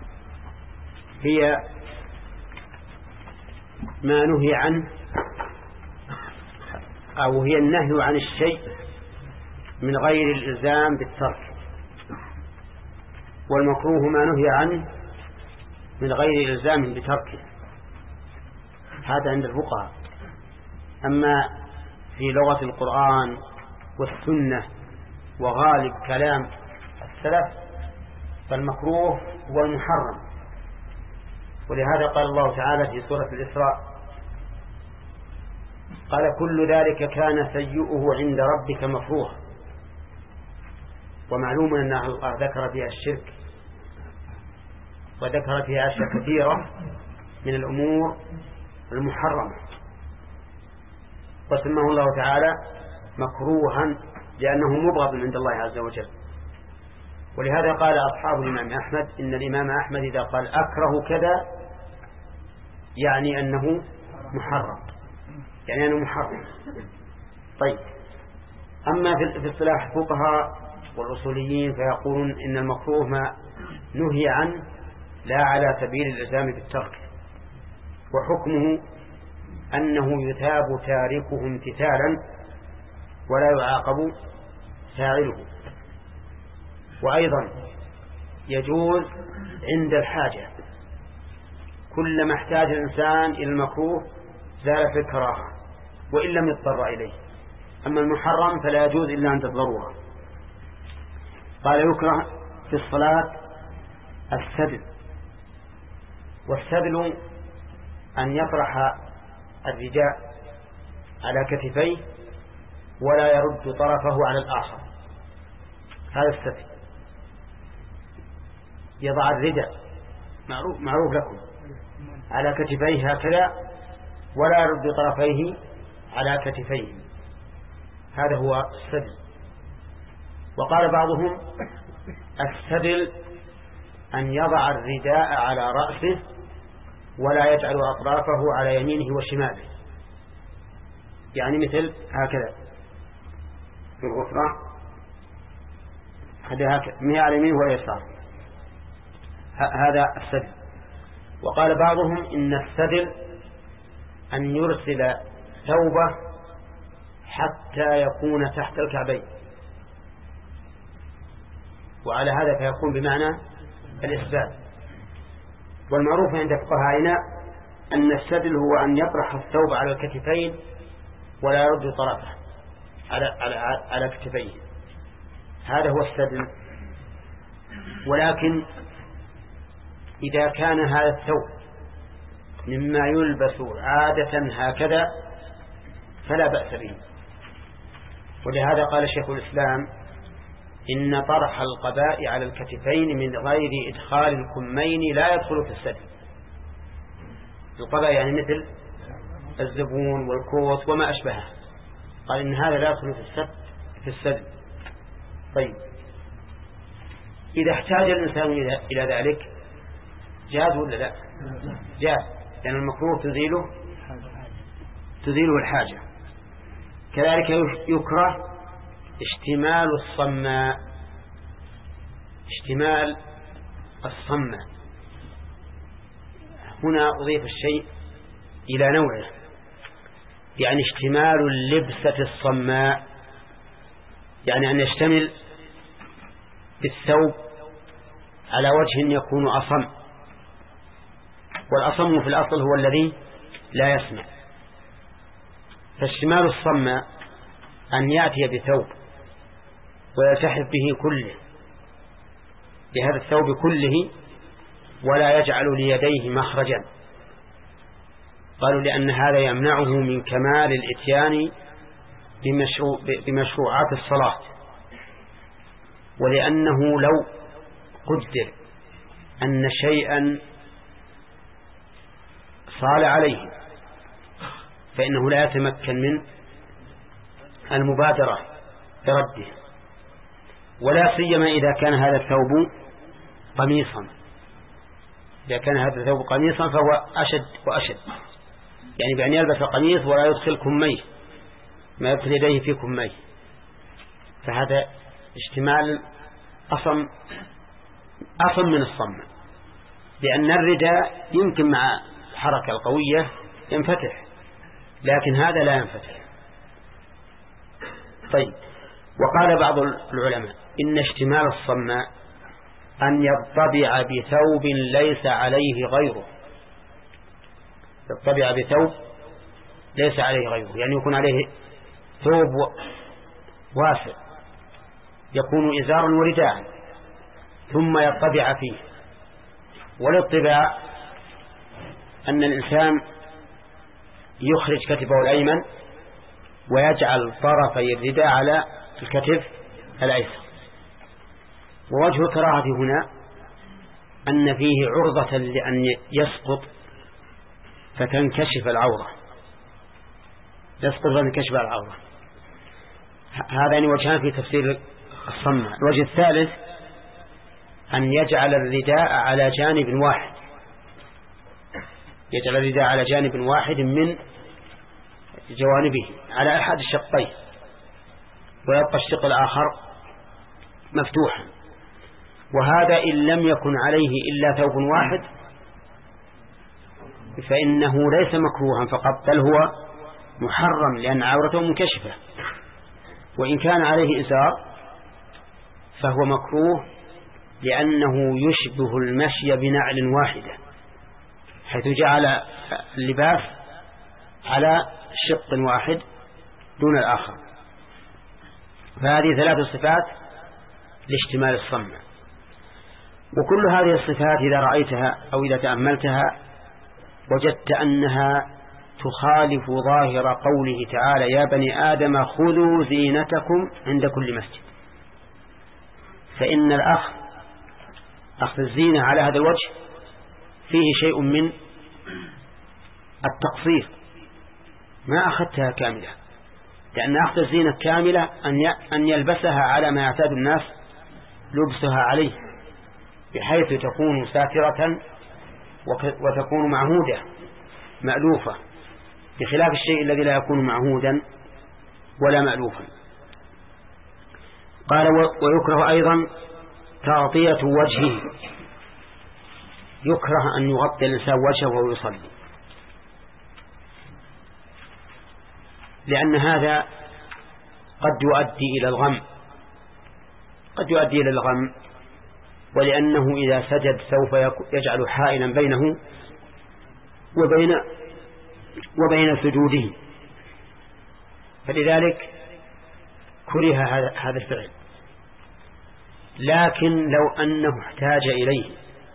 هي ما نهي عنه أو هي النهي عن الشيء من غير الإلزام بالترك، والمكروه ما نهي عنه من غير إلزام بتركه. هذا عند الفقهاء. أما في لغة القرآن والسنة وغالب كلام السلف فالمكروه هو المحرم، ولهذا قال الله تعالى في سورة الإسراء: قال كل ذلك كان سيئه عند ربك مكروها. ومعلوم أن الله ذكر فيها الشرك وذكر فيها أشياء كثيرة من الأمور المحرمة، وسماه الله تعالى مكروها لأنه مبغض عند الله عز وجل. ولهذا قال أصحاب الإمام أحمد إن الإمام أحمد إذا قال أكره كذا يعني أنه محرم، يعني أنه محرم. طيب، أما في اصطلاح الفقهاء والأصوليين فيقولون إن المكروه ما نهي عنه لا على سبيل الإلزام بالترك، وحكمه أنه يثاب تاركه امتثالا ولا يعاقب فاعله. وأيضا يجوز عند الحاجة، كلما احتاج الإنسان إلى المكروه زال في الكراهة وإن لم يضطر إليه. أما المحرم فلا يجوز إلا عند الضرورة. قال يكره في الصلاة السدل. والسدل أن يطرح الرداء على كتفيه ولا يرد طرفه على الآخر، هذا الستر. يضع الرداء معروف, معروف لكم على كتفيه هكذا ولا يرد طرفيه على كتفيه، هذا هو السدل. وقال بعضهم السدل أن يضع الرداء على رأسه ولا يجعل أطرافه على يمينه وشماله، يعني مثل هكذا في الغفرة هذا هكذا مئة على يمين ويسار، هذا السدل. وقال بعضهم إن السدل أن يرسل ثوبه حتى يكون تحت الكعبين، وعلى هذا فيكون بمعنى الإسبال. والمعروف عند فقهائنا أن السدل هو أن يطرح الثوب على الكتفين ولا يرد طرفه على على على كتفيه، هذا هو السدل. ولكن إذا كان هذا الثوب مما يلبس عادة هكذا فلا بأس به. ولهذا قال شيخ الإسلام إن طرح القباء على الكتفين من غير إدخال الكمين لا يدخل في السدل. القباء يعني مثل الزبون والكوت وما أشبهه، قال إن هذا لا يدخل في السدل في السدل. طيب إذا احتاج الإنسان إلى ذلك جاز ولا لا؟ جاز، لأن يعني المكروه تزيله تزيله الحاجة. كذلك يكره اشتمال الصماء، اشتمال الصماء هنا أضيف الشيء إلى نوعه، يعني اشتمال اللبسة الصماء، يعني أن يشتمل بالثوب على وجه يكون أصم، والأصم في الأصل هو الذي لا يسمع. فاشتمال الصماء أن يأتي بثوب ويلتحف به كله، بهذا الثوب كله، ولا يجعل ليديه مخرجا. قالوا لأن هذا يمنعه من كمال الإتيان بمشروع بمشروعات الصلاة، ولأنه لو قدر أن شيئا صال عليه فإنه لا يتمكن من المبادرة برده، ولا سيما إذا كان هذا الثوب قميصا. إذا كان هذا الثوب قميصا فهو أشد وأشد، يعني بأن يلبس قميص ولا يدخل كميه، ما يدخل يديه في كميه، فهذا اشتمال أصم أصم من الصم، لأن الرداء يمكن مع الحركة القوية ينفتح، لكن هذا لا ينفتح. طيب، وقال بعض العلماء إن اشتمال الصماء أن يطبع بثوب ليس عليه غيره، يطبع بثوب ليس عليه غيره، يعني يكون عليه ثوب واسع يكون إزارا ورداء ثم يطبع فيه. والاطباع أن الإنسان يخرج كتفه الأيمن ويجعل طرفي الرداء على الكتف الأيسر. ووجه الكراهة هنا أن فيه عرضة لأن يسقط فتنكشف العورة، يسقط فتنكشف العورة. هذان وجهان في تفسير الصمة. الوجه الثالث أن يجعل الرداء على جانب واحد، يجعل الرداء على جانب واحد من جوانبه على أحد الشقين، ويبقى الشق الآخر مفتوحا. وهذا إن لم يكن عليه إلا ثوب واحد فإنه ليس مكروها فقط، بل هو محرم لأن عورته منكشفة. وإن كان عليه إزار فهو مكروه لأنه يشبه المشي بنعل واحدة، حيث جعل اللباس على شق واحد دون الآخر. فهذه ثلاث صفات لاشتمال الصمة. وكل هذه الصفات إذا رأيتها أو إذا تأملتها وجدت أنها تخالف ظاهر قوله تعالى يا بني آدم خذوا زينتكم عند كل مسجد. فإن الأخذ أخذ الزينة على هذا الوجه فيه شيء من التقصير، ما أخذتها كاملة، لأن أخذ الزينة كاملة أن يلبسها على ما يعتاد الناس لبسها عليه، بحيث تكون ساترة وتكون معهودة مألوفة، بخلاف الشيء الذي لا يكون معهودا ولا مألوفا. قال ويكره أيضا تغطية وجهه، يكره أن يغطي الإنسان وجهه وهو يصلي، لأن هذا قد يؤدي إلى الغم قد يؤدي إلى الغم ولأنه إذا سجد سوف يجعل حائلا بينه وبين وبين سجوده، فلذلك كره هذا الفعل. لكن لو أنه احتاج إليه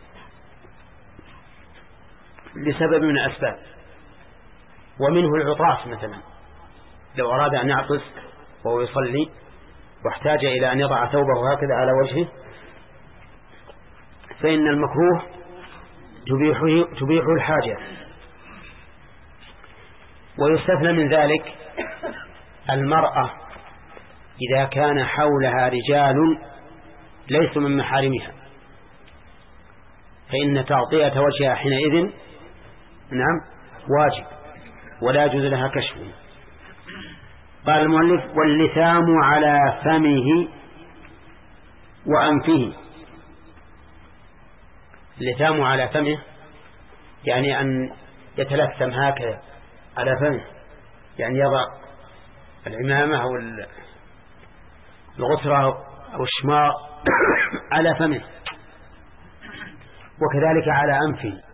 لسبب من الأسباب، ومنه العطاس مثلا، لو أراد أن يعطس وهو يصلي واحتاج إلى أن يضع ثوبه هكذا على وجهه، فإن المكروه تبيحه, تبيحه الحاجة. ويستثنى من ذلك المرأة إذا كان حولها رجال ليسوا من محارمها، فإن تغطية وجهها حينئذ نعم واجب ولا يجوز لها كشفه. قال المؤلف واللثام على فمه وأنفه. اللثام على فمه يعني أن يتلثم هكذا على فمه، يعني يضع العمامة أو الغسرة أو الشماغ على فمه، وكذلك على أنفه،